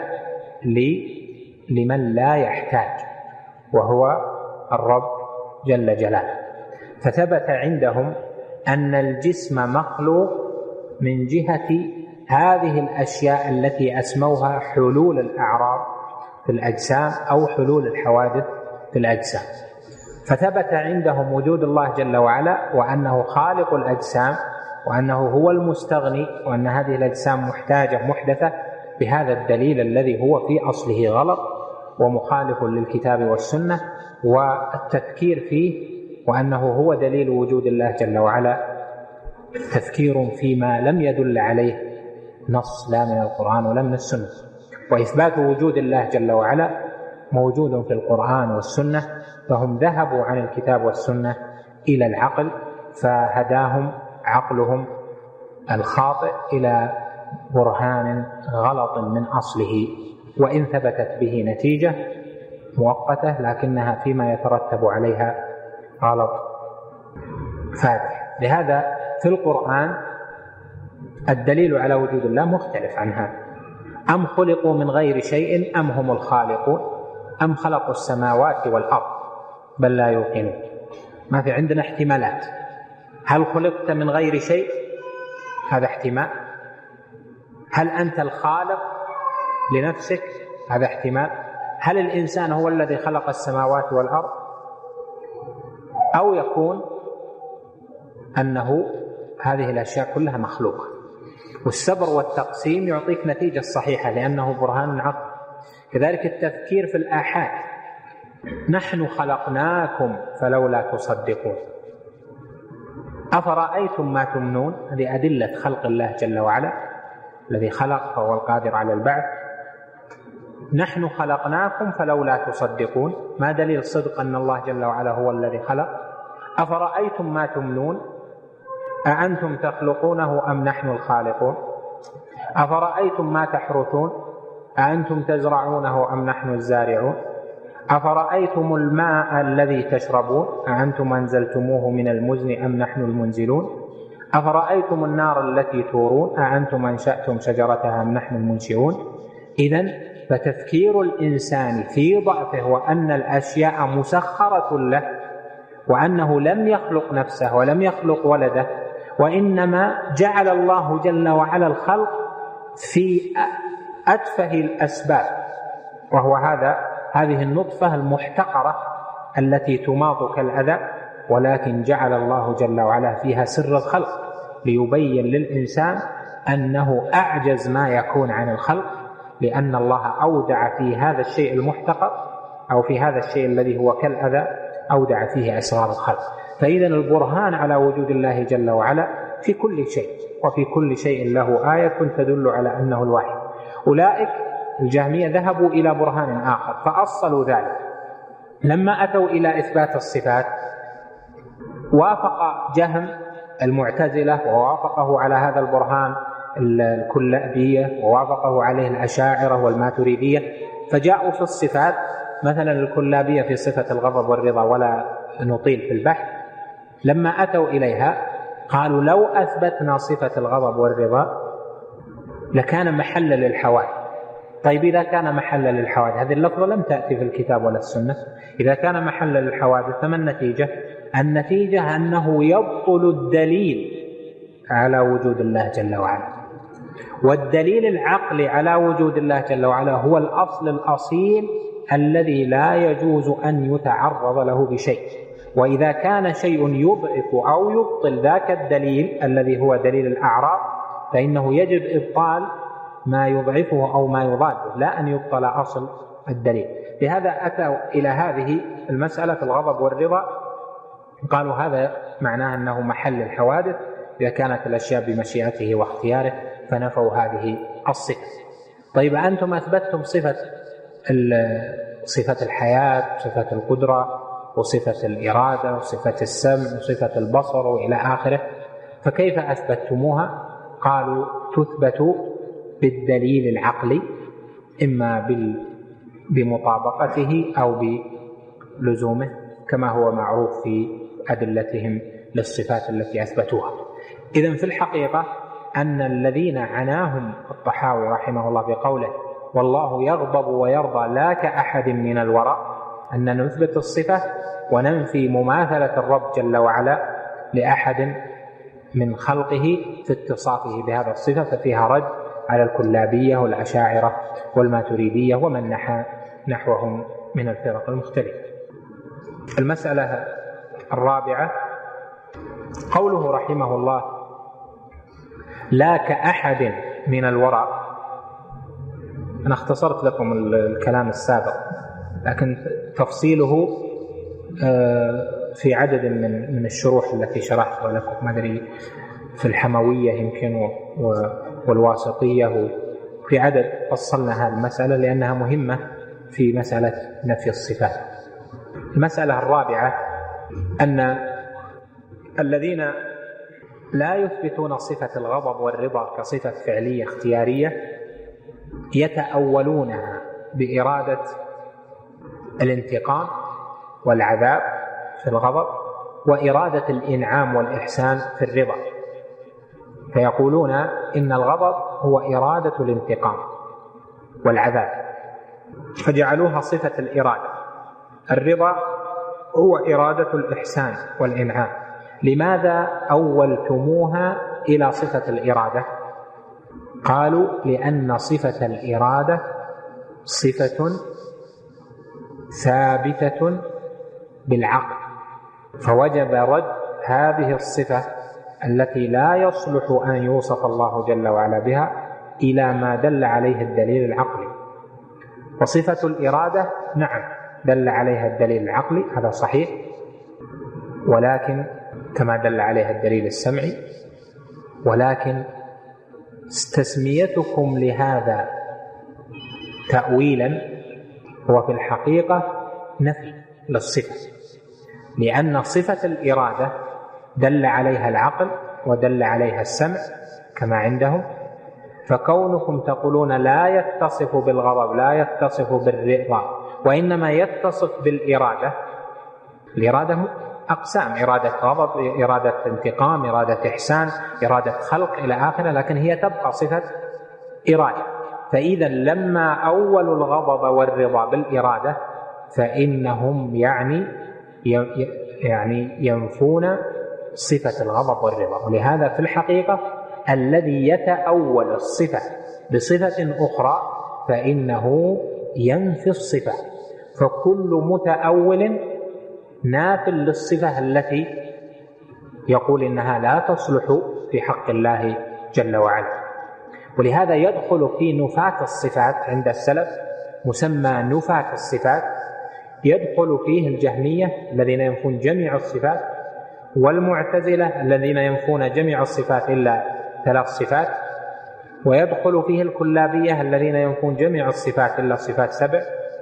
S1: لمن لا يحتاج وهو الرب جل جلاله. فثبت عندهم أن الجسم مخلوق من جهة هذه الأشياء التي أسموها حلول الأعراض في الأجسام أو حلول الحوادث في الأجسام. فثبت عندهم وجود الله جل وعلا وأنه خالق الأجسام وأنه هو المستغني وأن هذه الأجسام محتاجة محدثة بهذا الدليل الذي هو في أصله غلط ومخالف للكتاب والسنة، والتفكير فيه وأنه هو دليل وجود الله جل وعلا تفكير فيما لم يدل عليه نص لا من القرآن ولا من السنة. وإثبات وجود الله جل وعلا موجود في القرآن والسنة، فهم ذهبوا عن الكتاب والسنة إلى العقل فهداهم عقلهم الخاطئ إلى برهان غلط من أصله، وإن ثبتت به نتيجة مؤقتة لكنها فيما يترتب عليها غلط فادح. لهذا في القرآن الدليل على وجود الله مختلف عن هذا. أم خلقوا من غير شيء أم هم الخالقون أم خلقوا السماوات والأرض بل لا يوقنون. ما في عندنا احتمالات. هل خلقت من غير شيء؟ هذا احتمال. هل أنت الخالق لنفسك؟ هذا احتمال. هل الإنسان هو الذي خلق السماوات والأرض؟ أو يكون أنه هذه الأشياء كلها مخلوقة. والسبر والتقسيم يعطيك نتيجة صحيحة لأنه برهان عقل. كذلك التفكير في الآحاد، نحن خلقناكم فلولا تصدقون. أفرأيتم ما تمنون، هذه أدلة خلق الله جل وعلا الذي خلق فهو القادر على البعث. نحن خلقناكم فلولا تصدقون، ما دليل صدق أن الله جل وعلا هو الذي خلق؟ أفرأيتم ما تمنون أأنتم تخلقونه أم نحن الخالقون؟ أفرأيتم ما تحرثون أأنتم تزرعونه أم نحن الزارعون؟ أفرأيتم الماء الذي تشربون أأنتم أنزلتموه من المزن أم نحن المنزلون؟ أفرأيتم النار التي تورون أأنتم أنشأتم شجرتها أم نحن المنشئون؟ إذن فتفكير الإنسان في ضعفه وأن الأشياء مسخرة له وأنه لم يخلق نفسه ولم يخلق ولده، وإنما جعل الله جل وعلا الخلق في أتفه الأسباب، وهو هذه النطفة المحتقرة التي تماط كالأذى، ولكن جعل الله جل وعلا فيها سر الخلق ليبين للإنسان أنه أعجز ما يكون عن الخلق، لأن الله أودع في هذا الشيء المحتقر أو في هذا الشيء الذي هو كالأذى أودع فيه أسرار الخلق. فإذا البرهان على وجود الله جل وعلا في كل شيء، وفي كل شيء له آية تدل على أنه الواحد. أولئك الجهمية ذهبوا إلى برهان آخر فأصلوا ذلك. لما أتوا إلى إثبات الصفات وافق جهم المعتزلة ووافقه على هذا البرهان الكلابية ووافقه عليه الأشاعرة والماتريدية، فجاءوا في الصفات مثلا الكلابية في صفة الغضب والرضا ولا نطيل في البحث. لما أتوا إليها قالوا لو أثبتنا صفة الغضب والرضا لكان محلا للحوادث. طيب إذا كان محلا للحوادث، هذه اللفظة لم تأتي في الكتاب ولا السنة، إذا كان محلا للحوادث فما النتيجة؟ النتيجة أنه يبطل الدليل على وجود الله جل وعلا. والدليل العقلي على وجود الله جل وعلا هو الأصل الأصيل الذي لا يجوز أن يتعرض له بشيء. وإذا كان شيء يضعف أو يبطل ذاك الدليل الذي هو دليل الأعراض فإنه يجب إبطال ما يضعفه أو ما يضاده، لا أن يبطل أصل الدليل. لهذا أتوا إلى هذه المسألة الغضب والرضا، قالوا هذا معناه أنه محل الحوادث إذا كانت الأشياء بمشيئته واختياره، فنفوا هذه الصفة. طيب أنتم أثبتتم صفة الحياة، صفة القدرة، وصفة الإرادة، وصفة السمع، وصفة البصر وإلى آخره، فكيف أثبتتموها؟ قالوا تثبت بالدليل العقلي، إما بمطابقته أو بلزومه كما هو معروف في أدلتهم للصفات التي أثبتوها. إذن في الحقيقة أن الذين عناهم الطحاوي رحمه الله بقوله والله يغضب ويرضى لا كأحد من الورى، أن نثبت الصفة وننفي مماثلة الرب جل وعلا لأحد من خلقه في اتصافه بهذا الصفة، ففيها رد على الكلابية والأشاعرة والماتريدية ومن نحى نحوهم من الفرق المختلفة. المسألة الرابعة قوله رحمه الله لا كأحد من الورى. أنا اختصرت لكم الكلام السابق، لكن تفصيله في عدد من الشروح التي شرحتها لكم، ما أدري في الحموية يمكن والواسطية، في عدد فصلنا هذه المسألة لأنها مهمة في مسألة نفي الصفات. المسألة الرابعة أن الذين لا يثبتون صفة الغضب والرضا كصفة فعلية اختيارية يتأولونها بإرادة الانتقام والعذاب في الغضب وإرادة الإنعام والإحسان في الرضا، فيقولون إن الغضب هو إرادة الانتقام والعذاب، فجعلوها صفة الإرادة. الرضا هو إرادة الإحسان والإنعام. لماذا أولتموها إلى صفة الإرادة؟ قالوا لأن صفة الإرادة صفة ثابتة بالعقل، فوجب رد هذه الصفة التي لا يصلح أن يوصف الله جل وعلا بها إلى ما دل عليه الدليل العقلي. وصفة الإرادة نعم دل عليها الدليل العقلي، هذا صحيح، ولكن كما دل عليها الدليل السمعي، ولكن تسميتكم لهذا تأويلا هو في الحقيقة نفي للصفة، لأن صفة الإرادة دل عليها العقل ودل عليها السمع كما عندهم، فكونكم تقولون لا يتصف بالغضب لا يتصف بالرضا وإنما يتصف بالإرادة. الإرادة أقسام: إرادة غضب، إرادة انتقام، إرادة إحسان، إرادة خلق إلى آخره، لكن هي تبقى صفة إرادة. فإذا لما أولوا الغضب والرضا بالإرادة فإنهم يعني ينفون صفة الغضب والرضا. ولهذا في الحقيقة الذي يتأول الصفة بصفة أخرى فإنه ينفي الصفة، فكل متأول ناف للصفة التي يقول إنها لا تصلح في حق الله جل وعلا. ولهذا يدخل في نفاة الصفات عند السلف مسمى نفاة الصفات، يدخل فيه الجهمية الذين ينفون جميع الصفات، والمعتزلة الذين ينفون جميع الصفات إلا 3 صفات، ويدخل فيه الكلابية الذين ينفون جميع الصفات إلا الصفات 7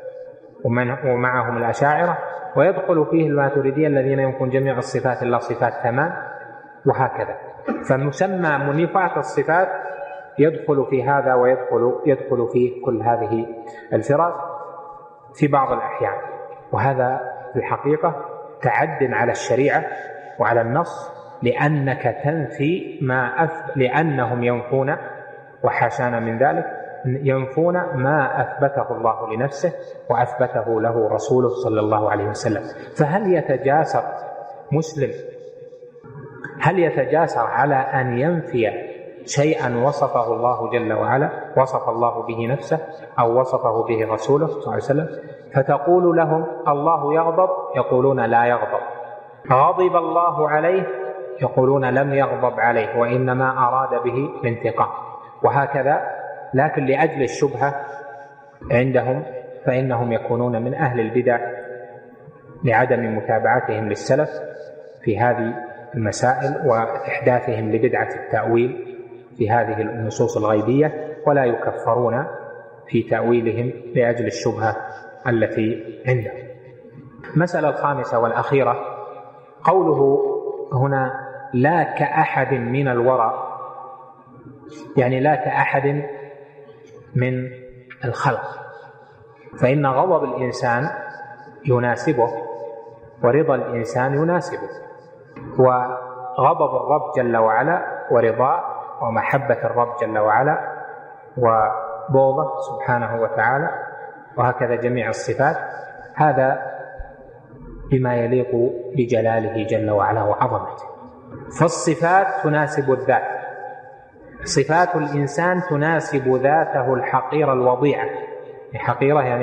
S1: ومعهم الأشاعرة، ويدخل فيه الماتريدية الذين ينفون جميع الصفات إلا صفات 8، وهكذا. فمسمى منفاة الصفات يدخل في هذا ويدخل في كل هذه الفرق في بعض الأحيان، وهذا في الحقيقة تعد على الشريعة وعلى النص، لأنك تنفي لأنهم ينفون، وحاشانا من ذلك، ينفون ما أثبته الله لنفسه وأثبته له رسوله صلى الله عليه وسلم. فهل يتجاسر مسلم، هل يتجاسر على أن ينفي شيئا وصفه الله جل وعلا، وصف الله به نفسه أو وصفه به رسوله صلى الله عليه وسلم، فتقول لهم الله يغضب، يقولون لا يغضب، غضب الله عليه، يقولون لم يغضب عليه وإنما أراد به الانتقام، وهكذا. لكن لأجل الشبهة عندهم فإنهم يكونون من أهل البدع لعدم متابعتهم للسلف في هذه المسائل وإحداثهم لبدعة التأويل في هذه النصوص الغيبية، ولا يكفرون في تأويلهم لأجل الشبهة التي عندهم. المسألة الخامسة والأخيرة قوله هنا لا كأحد من الورى، يعني لا كأحد من الخلق، فإن غضب الإنسان يناسبه ورضا الإنسان يناسبه، وغضب الرب جل وعلا ورضاه ومحبة الرب جل وعلا وبغضه سبحانه وتعالى، وهكذا جميع الصفات، هذا بما يليق بجلاله جل وعلا وعظمته. فالصفات تناسب الذات، صفات الإنسان تناسب ذاته الحقيرة الوضيعة، حقيرة يعني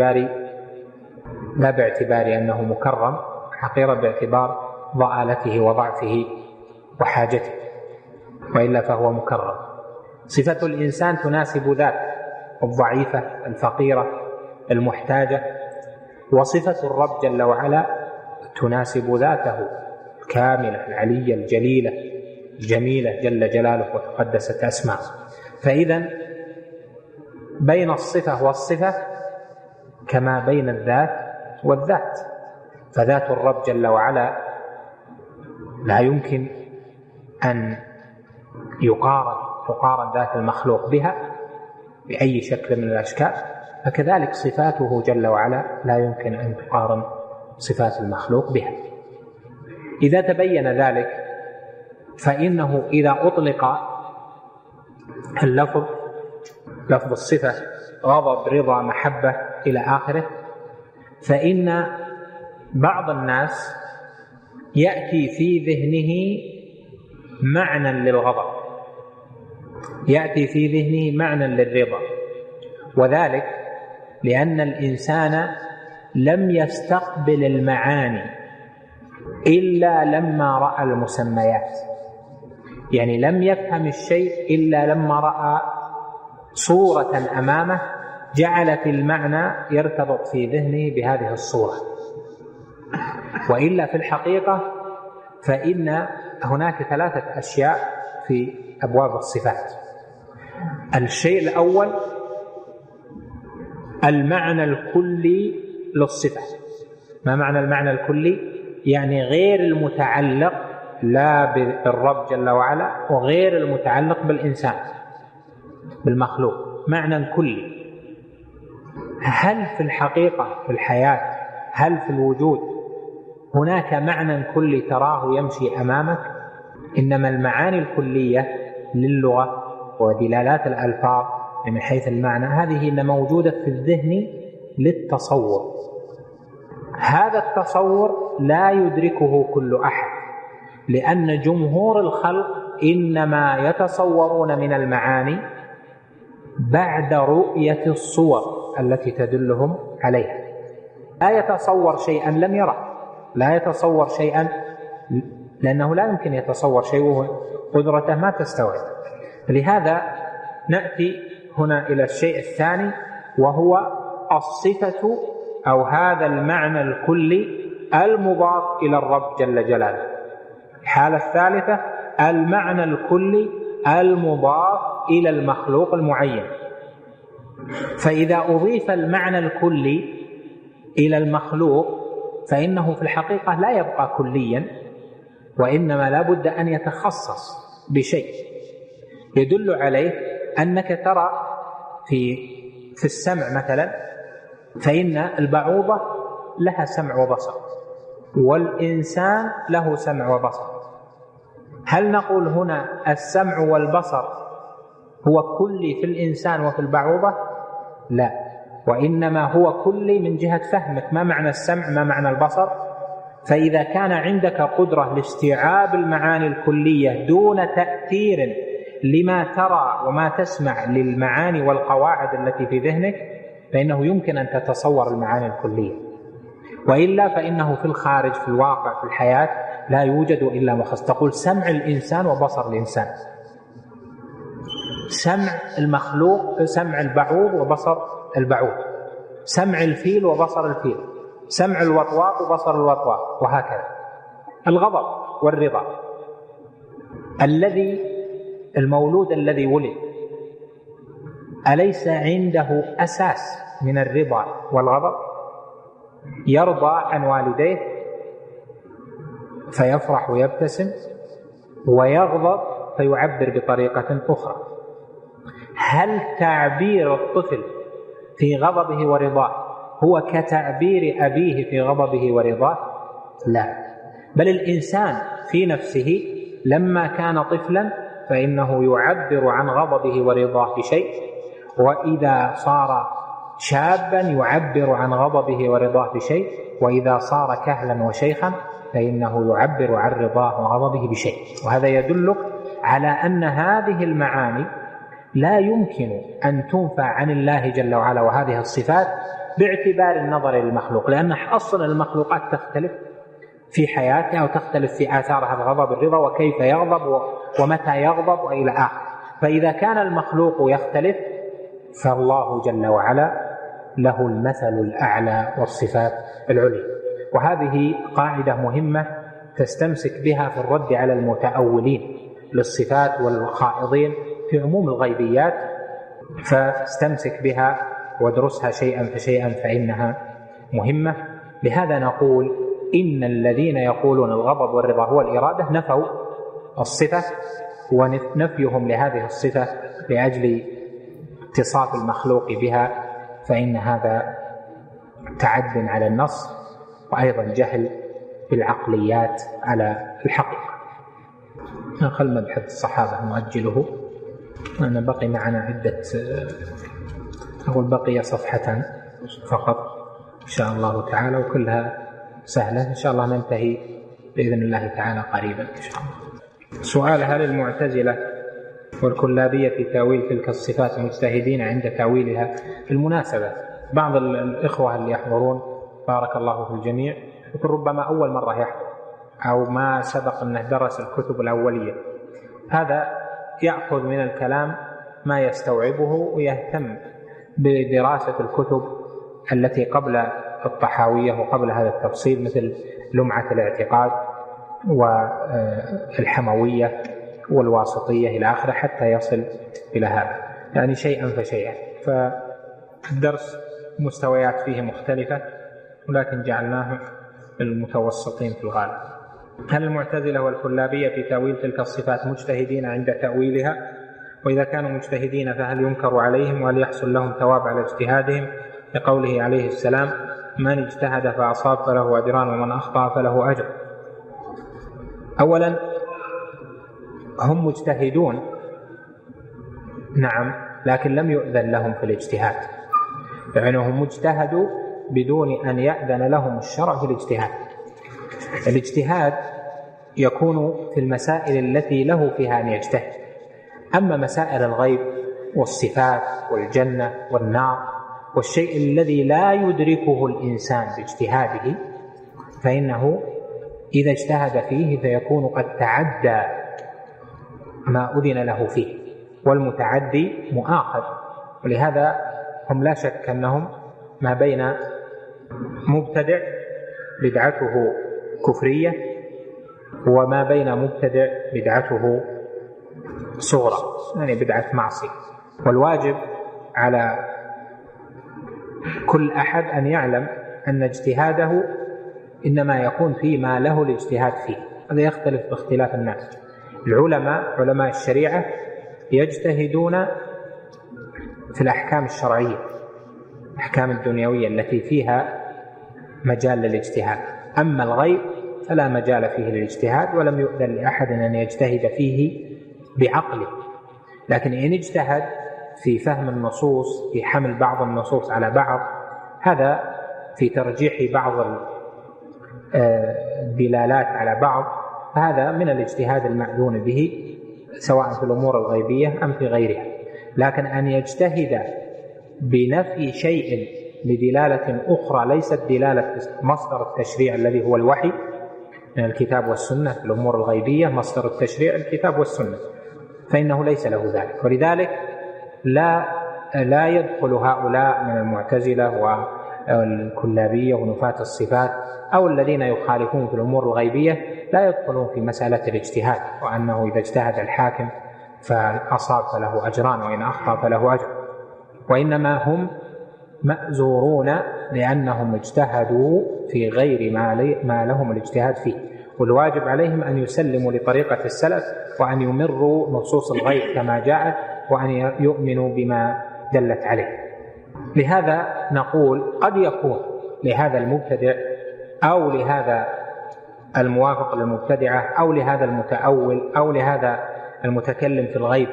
S1: لا باعتبار أنه مكرم، حقيرة باعتبار ضآلته وضعفه وحاجته، وإلا فهو مكرم. صفة الإنسان تناسب ذاته الضعيفة الفقيرة المحتاجة، وصفة الرب جل وعلا تناسب ذاته الكاملة العلية الجليلة الجميلة جل جلاله وتقدست أسماءه. فإذا بين الصفة والصفة كما بين الذات والذات، فذات الرب جل وعلا لا يمكن أن تقارن ذات المخلوق بها بأي شكل من الأشكال، فكذلك صفاته جل وعلا لا يمكن أن تقارن صفات المخلوق بها. إذا تبين ذلك فإنه إذا أطلق اللفظ لفظ الصفة غضب رضا محبة إلى آخره، فإن بعض الناس يأتي في ذهنه معنى للغضب، يأتي في ذهنه معنى للرضا، وذلك لأن الإنسان لم يستقبل المعاني إلا لما رأى المسميات، يعني لم يفهم الشيء إلا لما رأى صورة أمامه جعلت المعنى يرتبط في ذهنه بهذه الصورة. وإلا في الحقيقة فإن هناك 3 أشياء في أبواب الصفات. الشيء الأول المعنى الكلي للصفة. ما معنى المعنى الكلي؟ يعني غير المتعلق لا بالرب جل وعلا وغير المتعلق بالإنسان بالمخلوق، معنى كلي. هل في الحقيقة في الحياة، هل في الوجود هناك معنى كلي تراه يمشي أمامك؟ إنما المعاني الكلية للغة ودلالات الألفاظ من حيث المعنى هذه إنما موجودة في الذهن للتصور. هذا التصور لا يدركه كل أحد، لأن جمهور الخلق إنما يتصورون من المعاني بعد رؤية الصور التي تدلهم عليها. لا يتصور شيئا لم يره، لا يتصور شيئا لأنه لا يمكن يتصور شيء وقدرته ما تستوعب. لهذا نأتي هنا إلى الشيء الثاني، وهو الصفة أو هذا المعنى الكلي المضاف إلى الرب جل جلاله. الحالة الثالثة المعنى الكلي المضاف إلى المخلوق المعين. فإذا أضيف المعنى الكلي إلى المخلوق فإنه في الحقيقة لا يبقى كليا، وإنما لا بد أن يتخصص بشيء يدل عليه. أنك ترى في السمع مثلا، فإن البعوضة لها سمع وبصر والإنسان له سمع وبصر. هل نقول هنا السمع والبصر هو كلي في الإنسان وفي البعوضة؟ لا، وإنما هو كلي من جهة فهمك ما معنى السمع ما معنى البصر. فإذا كان عندك قدرة لاستيعاب المعاني الكلية دون تأثير لما ترى وما تسمع للمعاني والقواعد التي في ذهنك فإنه يمكن أن تتصور المعاني الكلية. وإلا فإنه في الخارج في الواقع في الحياة لا يوجد إلا مخصص. تقول سمع الإنسان وبصر الإنسان، سمع المخلوق سمع البعوض وبصر البعوض، سمع الفيل وبصر الفيل، سمع الوطواط وبصر الوطواط، وهكذا. الغضب والرضا، المولود الذي ولد أليس عنده أساس من الرضا والغضب؟ يرضى عن والديه فيفرح ويبتسم، ويغضب فيعبر بطريقة أخرى. هل تعبير الطفل في غضبه ورضاه هو كتعبير أبيه في غضبه ورضاه؟ لا، بل الإنسان في نفسه لما كان طفلا فإنه يعبر عن غضبه ورضاه بشيء، وإذا صار شابا يعبر عن غضبه ورضاه بشيء، وإذا صار كهلا وشيخا فإنه يعبر عن رضاه وغضبه بشيء. وهذا يدلك على أن هذه المعاني لا يمكن أن تنفى عن الله جل وعلا وهذه الصفات باعتبار النظر للمخلوق، لأن أصلا المخلوقات تختلف في حياتها وتختلف في آثارها الغضب الرضا وكيف يغضب ومتى يغضب وإلى آخره. فإذا كان المخلوق يختلف فالله جل وعلا له المثل الأعلى والصفات العليا. وهذه قاعدة مهمة تستمسك بها في الرد على المتأولين للصفات والخائضين في عموم الغيبيات، فاستمسك بها وادرسها شيئا فشيئا فإنها مهمة. لهذا نقول إن الذين يقولون الغضب والرضا هو الإرادة نفوا الصفة، ونفيهم لهذه الصفة لأجل اتصاف المخلوق بها فإن هذا تعد على النص وأيضا جهل بالعقليات على الحقيقة. نخل مبحث الصحابة نؤجله، أنا بقي معنا عدة، أقول بقي صفحة فقط إن شاء الله تعالى، وكلها سهلة إن شاء الله ننتهي بإذن الله تعالى قريبا إن شاء الله. سؤال: هل المعتزلة والكلابية في تأويل تلك الصفات مجتهدين عند تأويلها؟ بالمناسبة بعض الإخوة اللي يحضرون بارك الله في الجميع يكون ربما أول مرة يحضر أو ما سبق أنه درس الكتب الأولية، هذا يأخذ من الكلام ما يستوعبه ويهتم بدراسة الكتب التي قبل الطحاوية وقبل هذا التفصيل مثل لمعة الاعتقاد والحموية والواسطية إلى آخره حتى يصل إلى هذا، يعني شيئا فشيئا. فالدرس مستويات فيه مختلفة ولكن جعلناه المتوسطين في الغالب. هل المعتزلة والكلابية في تأويل تلك الصفات مجتهدين عند تأويلها؟ وإذا كانوا مجتهدين فهل ينكر عليهم وهل يحصل لهم ثواب على اجتهادهم؟ لقوله عليه السلام: من اجتهد فأصاب فله أجران ومن أخطأ فله أجر. أولا هم مجتهدون نعم، لكن لم يؤذن لهم في الاجتهاد، يعني هم مجتهدوا بدون أن يأذن لهم الشرع في الاجتهاد. الاجتهاد يكون في المسائل التي له فيها أن يجتهد، أما مسائل الغيب والصفات والجنة والنار والشيء الذي لا يدركه الإنسان باجتهاده فإنه إذا اجتهد فيه فيكون قد تعدى ما أذن له فيه، والمتعدي مؤاخذ. ولهذا هم لا شك أنهم ما بين مبتدع بدعته كفرية وما بين مبتدع بدعته صغرى، يعني بدعة معصية. والواجب على كل أحد أن يعلم أن اجتهاده إنما يكون فيما له الاجتهاد فيه، هذا يختلف باختلاف الناس. العلماء علماء الشريعة يجتهدون في الأحكام الشرعية، الأحكام الدنيوية التي فيها مجال للاجتهاد، أما الغيب فلا مجال فيه للاجتهاد ولم يؤذن لأحد أن يجتهد فيه بعقله. لكن إن اجتهد في فهم النصوص، في حمل بعض النصوص على بعض، هذا في ترجيح بعض الدلالات على بعض، هذا من الاجتهاد المأذون به سواء في الأمور الغيبية أم في غيرها. لكن أن يجتهد بنفي شيء بدلالة أخرى ليست دلالة مصدر التشريع الذي هو الوحي من الكتاب والسنة، في الأمور الغيبية مصدر التشريع الكتاب والسنة، فإنه ليس له ذلك. ولذلك لا يدخل هؤلاء من المعتزلة والكلابية ونفاة الصفات أو الذين يخالفون في الأمور الغيبية لا يدخلون في مسألة الاجتهاد، وأنه إذا اجتهد الحاكم فأصاب فله أجران وإن أخطأ فله أجر، وإنما هم مأزورون لأنهم اجتهدوا في غير ما لهم الاجتهاد فيه. والواجب عليهم أن يسلموا لطريقة السلف وأن يمروا نصوص الغيب كما جاءت وأن يؤمنوا بما دلت عليه. لهذا نقول قد يكون لهذا المبتدع أو لهذا الموافق للمبتدعة أو لهذا المتأول أو لهذا المتكلم في الغيب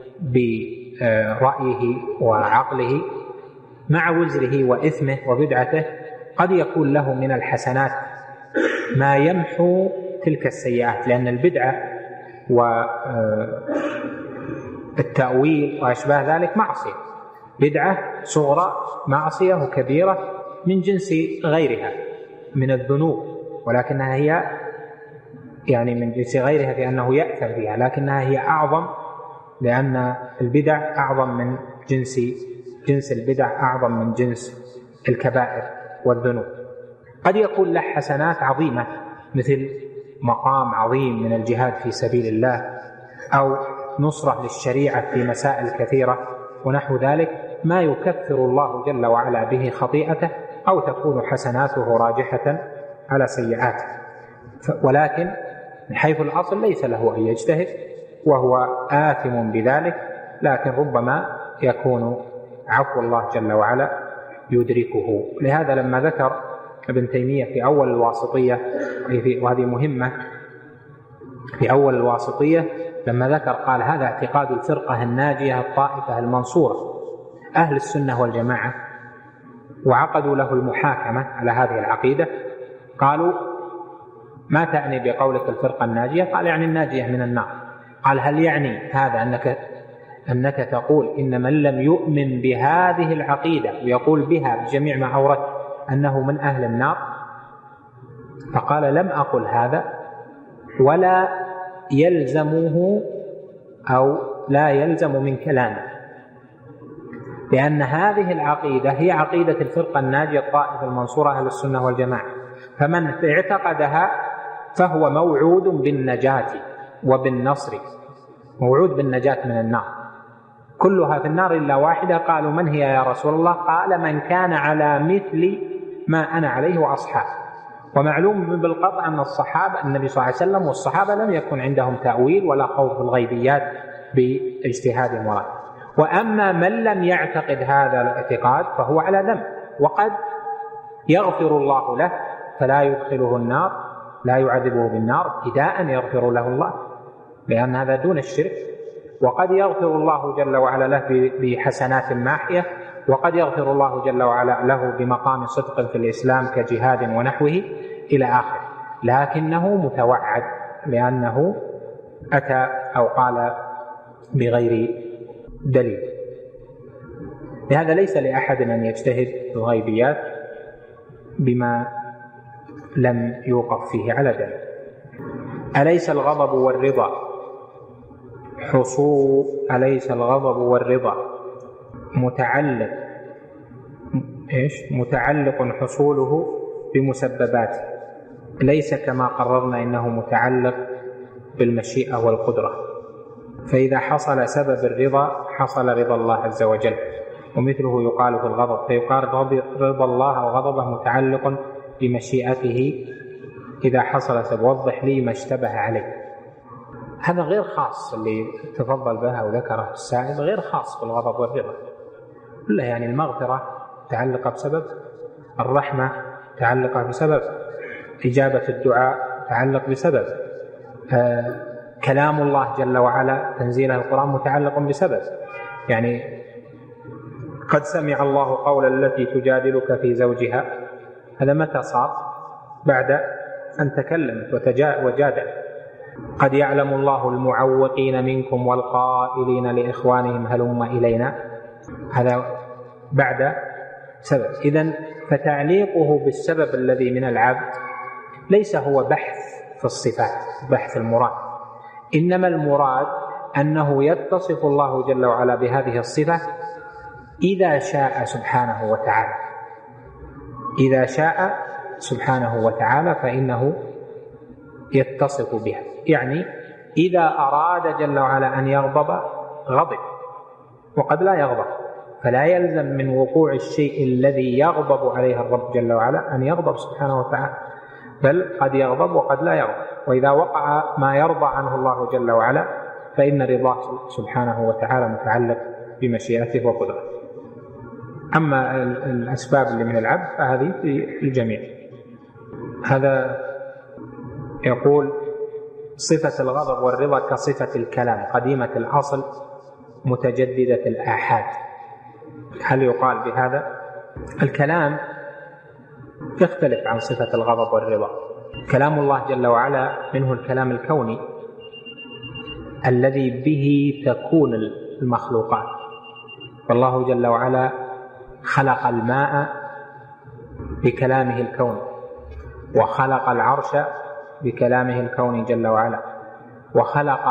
S1: برأيه وعقله مع وزره وإثمه وبدعته، قد يكون له من الحسنات ما يمحو تلك السيئات، لأن البدعة التأويل وأشباه ذلك معصية، بدعة صغرى معصية وكبيرة من جنس غيرها من الذنوب، ولكنها هي يعني من جنس غيرها في أنه يأثم بها، لكنها هي أعظم، لأن البدع أعظم من جنس البدع أعظم من جنس الكبائر والذنوب. قد يكون له حسنات عظيمة مثل مقام عظيم من الجهاد في سبيل الله أو نصرة للشريعة في مسائل كثيرة ونحو ذلك، ما يكفر الله جل وعلا به خطيئته أو تكون حسناته راجحة على سيئاته، ولكن من حيث الأصل ليس له أن يجتهد وهو آثم بذلك، لكن ربما يكون عفو الله جل وعلا يدركه. لهذا لما ذكر ابن تيمية في أول الواسطية، وهذه مهمة، في أول الواسطية لما ذكر قال هذا اعتقاد الفرقة الناجية الطائفة المنصورة أهل السنة والجماعة، وعقدوا له المحاكمة على هذه العقيدة. قالوا ما تعني بقولك الفرقة الناجية؟ قال يعني الناجية من النار. قال هل يعني هذا أنك تقول إن من لم يؤمن بهذه العقيدة ويقول بها بجميع ما أورد أنه من أهل النار؟ فقال لم أقل هذا، ولا يلزمه أو لا يلزم من كلامه، لأن هذه العقيدة هي عقيدة الفرقة الناجية الطائفة المنصورة أهل السنة والجماعة، فمن اعتقدها فهو موعود بالنجاة وبالنصر، موعود بالنجاة من النار، كلها في النار إلا واحدة. قالوا من هي يا رسول الله؟ قال من كان على مثل ما أنا عليه وأصحابي. ومعلوم بالقطع أن الصحابة النبي صلى الله عليه وسلم والصحابة لم يكن عندهم تأويل ولا خوف الغيبيات باجتهاد مراد. وأما من لم يعتقد هذا الاعتقاد فهو على ذنب، وقد يغفر الله له فلا يدخله النار، لا يعذبه بالنار ابتداء، يغفر له الله لأن هذا دون الشرك، وقد يغفر الله جل وعلا له بحسنات ماحية، وقد يغفر الله جل وعلا له بمقام صدق في الإسلام كجهاد ونحوه إلى آخر، لكنه متوعد لأنه أتى أو قال بغير دليل. لهذا ليس لأحد أن يجتهد في الغيبيات بما لم يوقف فيه على دليل. أليس الغضب والرضا متعلق حصوله بمسبباته، ليس كما قررنا إنه متعلق بالمشيئة والقدرة، فإذا حصل سبب الرضا حصل رضا الله عز وجل، ومثله يقال في الغضب، فيقال رضا الله أو غضبه متعلق بمشيئته إذا حصل سبب. وضح لي ما اشتبه عليه. هذا غير خاص، اللي تفضل بها وذكره السائل غير خاص بالغضب والرضا، لا يعني المغفرة تعلق بسبب، الرحمة تعلق بسبب، إجابة الدعاء تعلق بسبب، كلام الله جل وعلا تنزيله القرآن متعلق بسبب. يعني قد سمع الله قول التي تجادلك في زوجها، هذا متى صار؟ بعد أن تكلمت وجادل. قد يعلم الله المعوقين منكم والقائلين لإخوانهم هلم إلينا، هذا بعد سبب. إذن فتعليقه بالسبب الذي من العبد ليس هو بحث في الصفات، بحث المراد، إنما المراد أنه يتصف الله جل وعلا بهذه الصفة إذا شاء سبحانه وتعالى، إذا شاء سبحانه وتعالى فإنه يتصف بها. يعني إذا أراد جل وعلا أن يغضب غضب، وقد لا يغضب، فلا يلزم من وقوع الشيء الذي يغضب عليه الرب جل وعلا أن يغضب سبحانه وتعالى، بل قد يغضب وقد لا يغضب. وإذا وقع ما يرضى عنه الله جل وعلا فإن رضاه سبحانه وتعالى متعلق بمشيئته وقدرته. أما الأسباب اللي من العبد فهذه في الجميع. هذا يقول صفة الغضب والرضا كصفة الكلام قديمة الأصل متجددة الآحاد. هل يقال بهذا؟ الكلام يختلف عن صفة الغضب والرضا. كلام الله جل وعلا منه الكلام الكوني الذي به تكون المخلوقات. والله جل وعلا خلق الماء بكلامه الكوني، وخلق العرش بكلامه الكوني جل وعلا، وخلق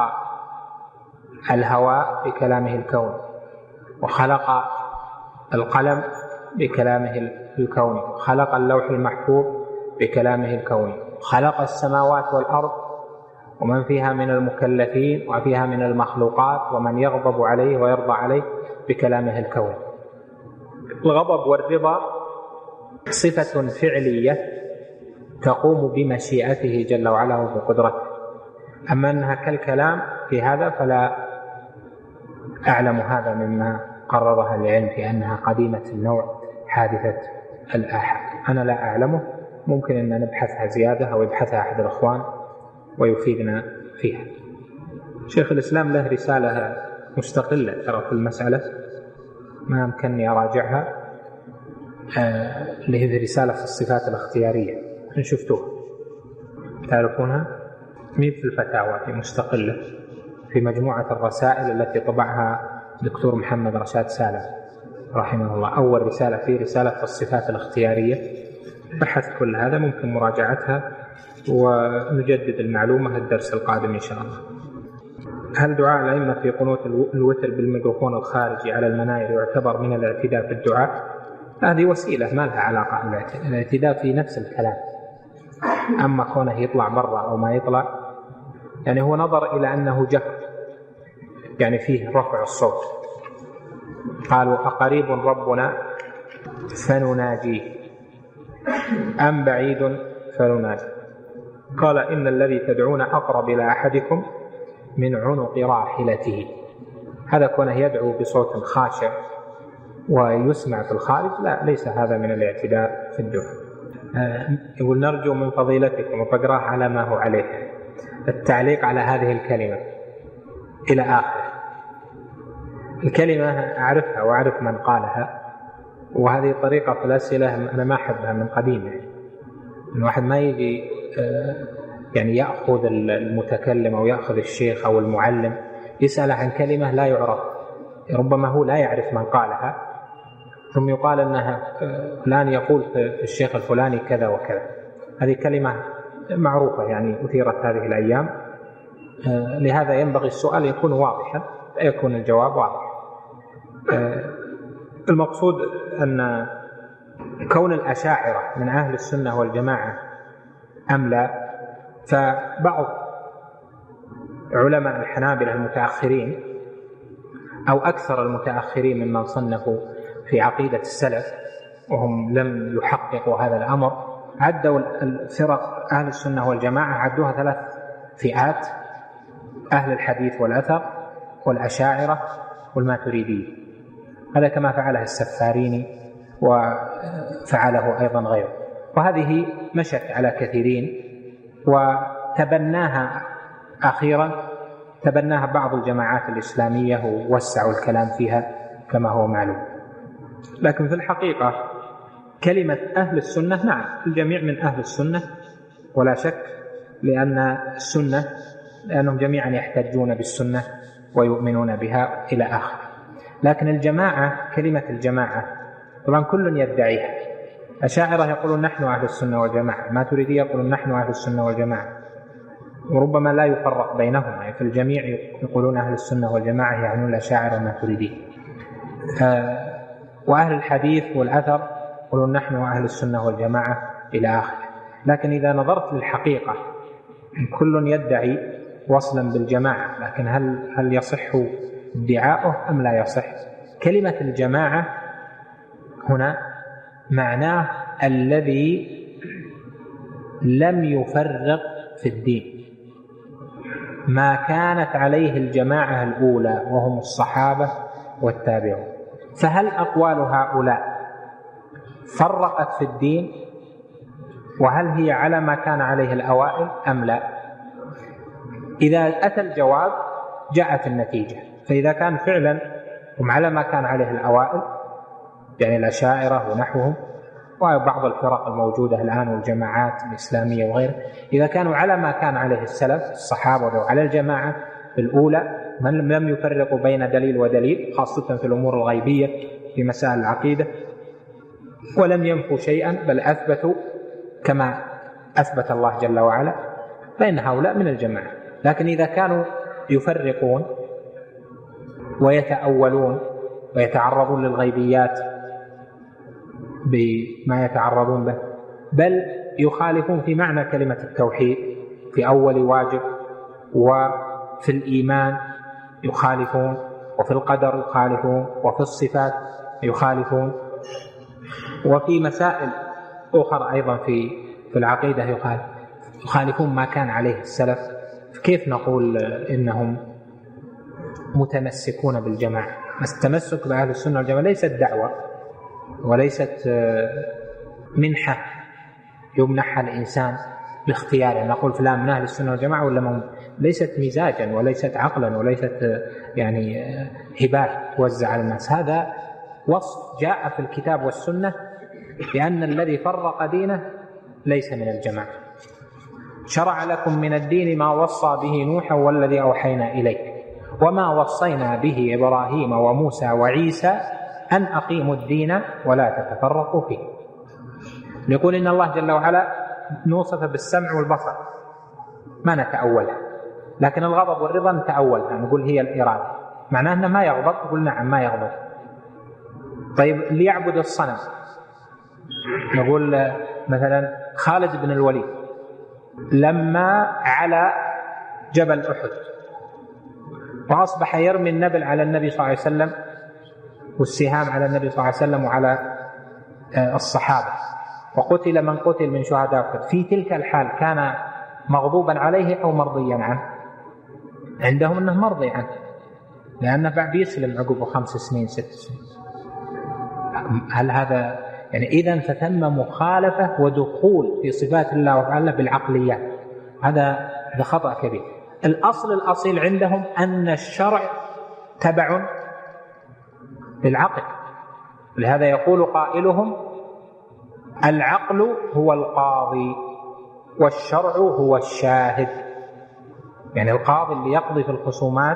S1: الهواء بكلامه الكوني، وخلق القلم بكلامه الكوني، وخلق اللوح المحفوظ بكلامه الكوني، خلق السماوات والأرض ومن فيها من المكلفين وفيها من المخلوقات ومن يغضب عليه ويرضى عليه بكلامه الكوني. الغضب والرضا صفة فعلية تقوم بمشيئته جل وعلا وبقدرته، أما أنها كالكلام في هذا فلا أعلم هذا مما قررها العلم في أنها قديمة النوع حادثة الآحاد. أنا لا أعلمه، ممكن أن نبحثها زيادة أو يبحثها أحد الأخوان ويفيدنا فيها. شيخ الإسلام له رسالة مستقلة ترى في المسألة، ما أمكنني أراجعها، له رسالة في الصفات الاختيارية، إن شفتوها تعرفونها، مين في الفتاوى، في مستقلة في مجموعة الرسائل التي طبعها دكتور محمد رشاد سالم رحمه الله. أول رسالة فيه رسالة في الصفات الاختيارية، بحث كل هذا، ممكن مراجعتها ونجدد المعلومة الدرس القادم إن شاء الله. هل دعاء الأئمة في قنوت الوتر بالميكروفون الخارجي على المناير يعتبر من الاعتداء في الدعاء؟ هذه وسيلة ما لها علاقة بالاعتداء، الاعتداء في نفس الكلام، أما كونه يطلع برا أو ما يطلع يعني هو نظر إلى أنه جهر، يعني فيه رفع الصوت. قالوا أقريب ربنا فنناجيه أم بعيد فنناجي؟ قال إن الذي تدعون أقرب إلى أحدكم من عنق راحلته. هذا كونه يدعو بصوت خاشع ويسمع في الخارج، لا، ليس هذا من الاعتداء في الدعاء. يقول نرجو من فضيلتكم، وبقراه على ما هو عليه، التعليق على هذه الكلمة إلى آخر. الكلمة أعرفها وأعرف من قالها، وهذه طريقة في الأسئلة أنا ما أحبها من قديم، يعني الواحد ما يجي يعني يأخذ المتكلم أو يأخذ الشيخ أو المعلم يسأل عن كلمة لا يعرف، ربما هو لا يعرف من قالها، ثم يقال أنها فلان يقول في الشيخ الفلاني كذا وكذا. هذه كلمة معروفة يعني أثيرت هذه الأيام، لهذا ينبغي السؤال يكون واضحا لا يكون الجواب واضح. المقصود أن كون الأشاعرة من أهل السنة والجماعة أم لا، فبعض علماء الحنابلة المتأخرين أو أكثر المتأخرين ممن صنفوا في عقيدة السلف وهم لم يحققوا هذا الأمر، عدوا الفرق أهل السنة والجماعة عدوها 3 فئات: أهل الحديث والأثر والأشاعرة والماتريدية. هذا كما فعله السفاريني وفعله أيضا غيره، وهذه مشت على كثيرين وتبناها أخيرا، تبناها بعض الجماعات الإسلامية ووسعوا الكلام فيها كما هو معلوم. لكن في الحقيقة كلمة أهل السنة، نعم الجميع من أهل السنة ولا شك، لأن السنة لأنهم جميعا يحتجون بالسنة ويؤمنون بها إلى آخر. لكن الجماعة، كلمة الجماعة طبعا كل يدعيها، أشاعرة يقولون نحن أهل السنة والجماعة، ماتريدية يقولون نحن أهل السنة والجماعة، وربما لا يفرق بينهم، يعني في الجميع يقولون أهل السنة والجماعة يعنون الأشاعرة والماتريدية. وأهل الحديث والأثر يقولون نحن أهل السنة والجماعة إلى آخر. لكن إذا نظرت للحقيقة كل يدعي وصلا بالجماعة، لكن هل يصح ادعاؤه أم لا يصح؟ كلمة الجماعة هنا معناه الذي لم يفرق في الدين، ما كانت عليه الجماعة الأولى وهم الصحابة والتابعون. فهل أقوال هؤلاء فرقت في الدين، وهل هي على ما كان عليه الأوائل أم لا؟ إذا أتى الجواب جاءت النتيجة. فإذا كان فعلا هم على ما كان عليه الأوائل، يعني الأشاعرة ونحوهم وبعض الفرق الموجودة الآن والجماعات الإسلامية وغيره، إذا كانوا على ما كان عليه السلف الصحابة وعلى الجماعة، الأولى من لم يفرقوا بين دليل ودليل، خاصة في الأمور الغيبية في مسائل العقيدة، ولم ينفوا شيئا بل أثبتوا كما أثبت الله جل وعلا، فإن هؤلاء من الجماعة. لكن إذا كانوا يفرقون ويتأولون ويتعرضون للغيبيات بما يتعرضون به، بل يخالفون في معنى كلمة التوحيد في أول واجب، وفي الإيمان يخالفون، وفي القدر يخالفون، وفي الصفات يخالفون، وفي مسائل أخرى أيضا في العقيدة يخالفون ما كان عليه السلف، كيف نقول إنهم متمسكون بالجماعة؟ التمسك بأهل السنة والجماعة ليست دعوة وليست منحة يمنحها الإنسان باختياره، نقول فلان من أهل السنة والجماعة ولا ليست مزاجا وليست عقلا وليست يعني هبات توزع على الناس. هذا وصف جاء في الكتاب والسنة بأن الذي فرق دينه ليس من الجماعة. شرع لكم من الدين ما وصى به نوحا والذي أوحينا إليك وما وصينا به إبراهيم وموسى وعيسى أن أقيموا الدين ولا تتفرقوا فيه. يقول إن الله جل وعلا نوصف بالسمع والبصر ما نتأولها، لكن الغضب والرضا نتأولها، نقول هي الإرادة، معناه أنه ما يغضب، نقول نعم ما يغضب. طيب اللي يعبد الصنم، نقول مثلا خالد بن الوليد لما على جبل أحد وأصبح يرمي النبل على النبي صلى الله عليه وسلم والسهام على النبي صلى الله عليه وسلم وعلى الصحابة، وقتل من قتل من شهداء أحد، في تلك الحال كان مغضوبا عليه أو مرضيا عنه؟ عندهم أنه مرضي عنه، لأنه بعد يسلم عقبه 5 سنين 6 سنين. هل هذا يعني إذن فتم مخالفة ودخول في صفات الله وتعالى بالعقليات؟ هذا خطأ كبير. الأصل الأصيل عندهم أن الشرع تبع للعقل، لهذا يقول قائلهم العقل هو القاضي والشرع هو الشاهد. يعني القاضي اللي يقضي في الخصومات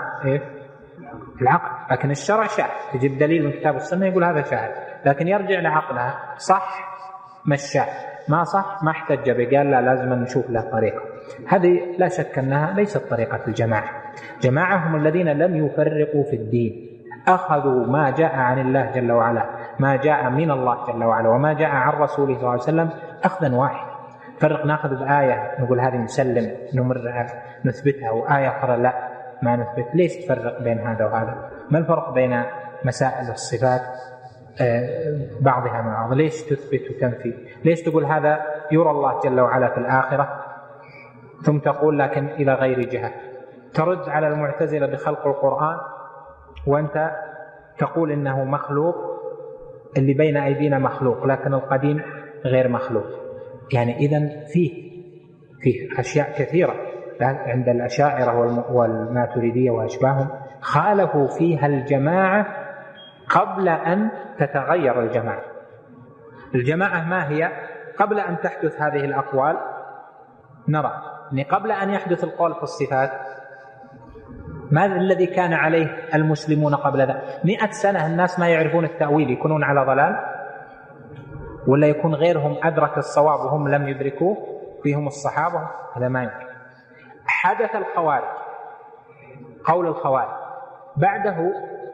S1: العقل، لكن الشرع شاهد، تجيب دليل من كتاب السنة يقول هذا شاهد، لكن يرجع لعقلها، صح مشاه، ما صح ما احتج به، قال لا لازم نشوف له طريقة. هذه لا شك أنها ليست طريقة الجماعة. جماعة هم الذين لم يفرقوا في الدين، أخذوا ما جاء عن الله جل وعلا، ما جاء من الله جل وعلا وما جاء عن رسوله صلى الله عليه وسلم أخذا واحد. فرق نأخذ بآية نقول هذه نسلم نمر نثبتها، وآية أخرى لا ما نثبت. ليش تفرق بين هذا وهذا؟ ما الفرق بين مسائل الصفات بعضها مع بعض؟ ليش تثبت وتنفي؟ ليش تقول هذا يرى الله جل وعلا في الآخرة ثم تقول لكن إلى غير جهة؟ ترد على المعتزلة بخلق القرآن وأنت تقول إنه مخلوق، اللي بين أيدينا مخلوق لكن القديم غير مخلوق. يعني إذن فيه أشياء كثيرة عند الأشاعرة والماتريدية وأشباههم خالفوا فيها الجماعة قبل أن تتغير الجماعة. الجماعة ما هي؟ قبل أن تحدث هذه الأقوال نرى أن قبل أن يحدث القول في الصفات ماذا الذي كان عليه المسلمون قبل ذلك؟ 100 سنة الناس ما يعرفون التأويل، يكونون على ضلال؟ ولا يكون غيرهم أدرك الصواب وهم لم يدركوه فيهم الصحابة؟ هذا ما يمكن. حدث الخوارج، قول الخوارج، بعده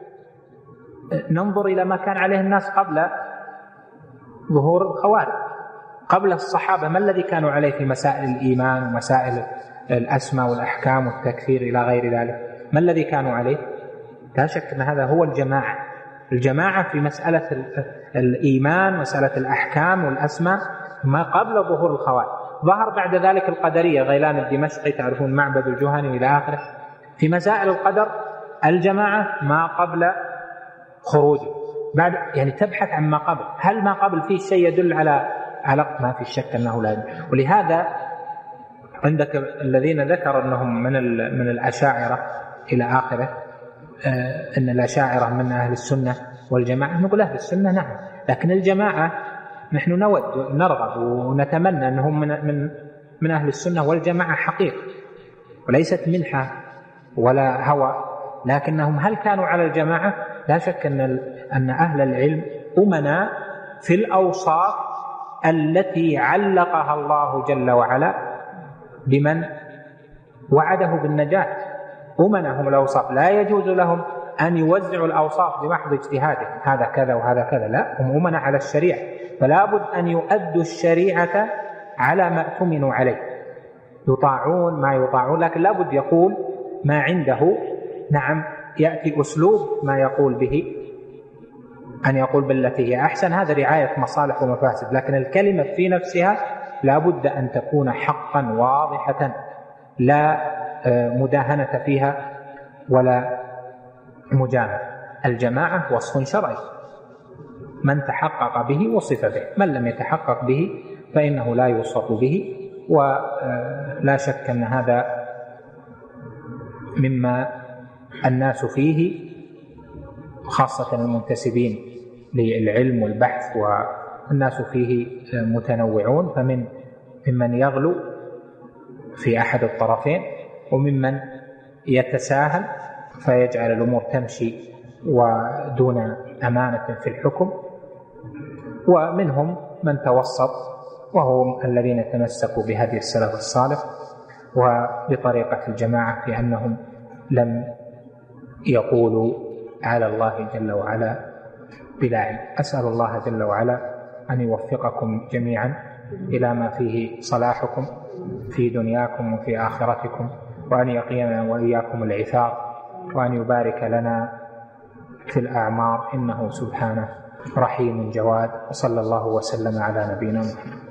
S1: ننظر إلى ما كان عليه الناس قبل ظهور الخوارج. قبل الصحابة ما الذي كانوا عليه في مسائل الإيمان ومسائل الأسماء والأحكام والتكفير إلى غير ذلك؟ ما الذي كانوا عليه؟ لا شك أن هذا هو الجماعة. الجماعة في مسألة الإيمان، مسألة الأحكام والأسماء، ما قبل ظهور الخوارج. ظهر بعد ذلك القدرية، غيلان الدمشقي، تعرفون معبد الجهني إلى آخره. في مسائل القدر الجماعة ما قبل خروجه، بعد يعني تبحث عن ما قبل. هل ما قبل فيه شيء يدل على ما في شك أنه لا يدل. ولهذا عندك الذين ذكر أنهم من الأشاعرة إلى آخره، أن الأشاعرة من أهل السنة والجماعة، نقول أهل السنة نعم، لكن الجماعة نحن نود نرغب ونتمنى أنهم من أهل السنة والجماعة حقيقة، وليست منحة ولا هوى، لكنهم هل كانوا على الجماعة؟ لا شك أن أهل العلم أمنا في الأوصاف التي علقها الله جل وعلا بمن وعده بالنجاة. أمنهم الأوصاف، لا يجوز لهم أن يوزعوا الأوصاف بمحض اجتهادهم، هذا كذا وهذا كذا، لا، هم أمنا على الشريعة، فلا بد أن يؤدوا الشريعة على ما اؤتمنوا عليه، يطاعون ما يطاعون، لكن لا بد يقول ما عنده. نعم، يأتي أسلوب ما يقول به أن يقول بالتي هي أحسن، هذا رعاية مصالح ومفاسد، لكن الكلمة في نفسها لا بد أن تكون حقا واضحة، لا مداهنة فيها ولا مجاملة. الجماعة وصف شرعي، من تحقق به وصف به، من لم يتحقق به فإنه لا يوصف به. ولا شك أن هذا مما الناس فيه، خاصة المنتسبين للعلم والبحث، والناس فيه متنوعون، ممن يغلو في أحد الطرفين، وممن يتساهل فيجعل الأمور تمشي ودون أمانة في الحكم، ومنهم من توسط، وهم الذين تمسكوا بهدي السلف الصالح وبطريقة الجماعة في أنهم لم يقولوا على الله جل وعلا بلا علم. أسأل الله جل وعلا أن يوفقكم جميعا إلى ما فيه صلاحكم في دنياكم وفي آخرتكم، وأن يقينا وإياكم العثار، وأن يبارك لنا في الأعمار، إنه سبحانه رحيم جواد. وصلى الله وسلم على نبينا محمد.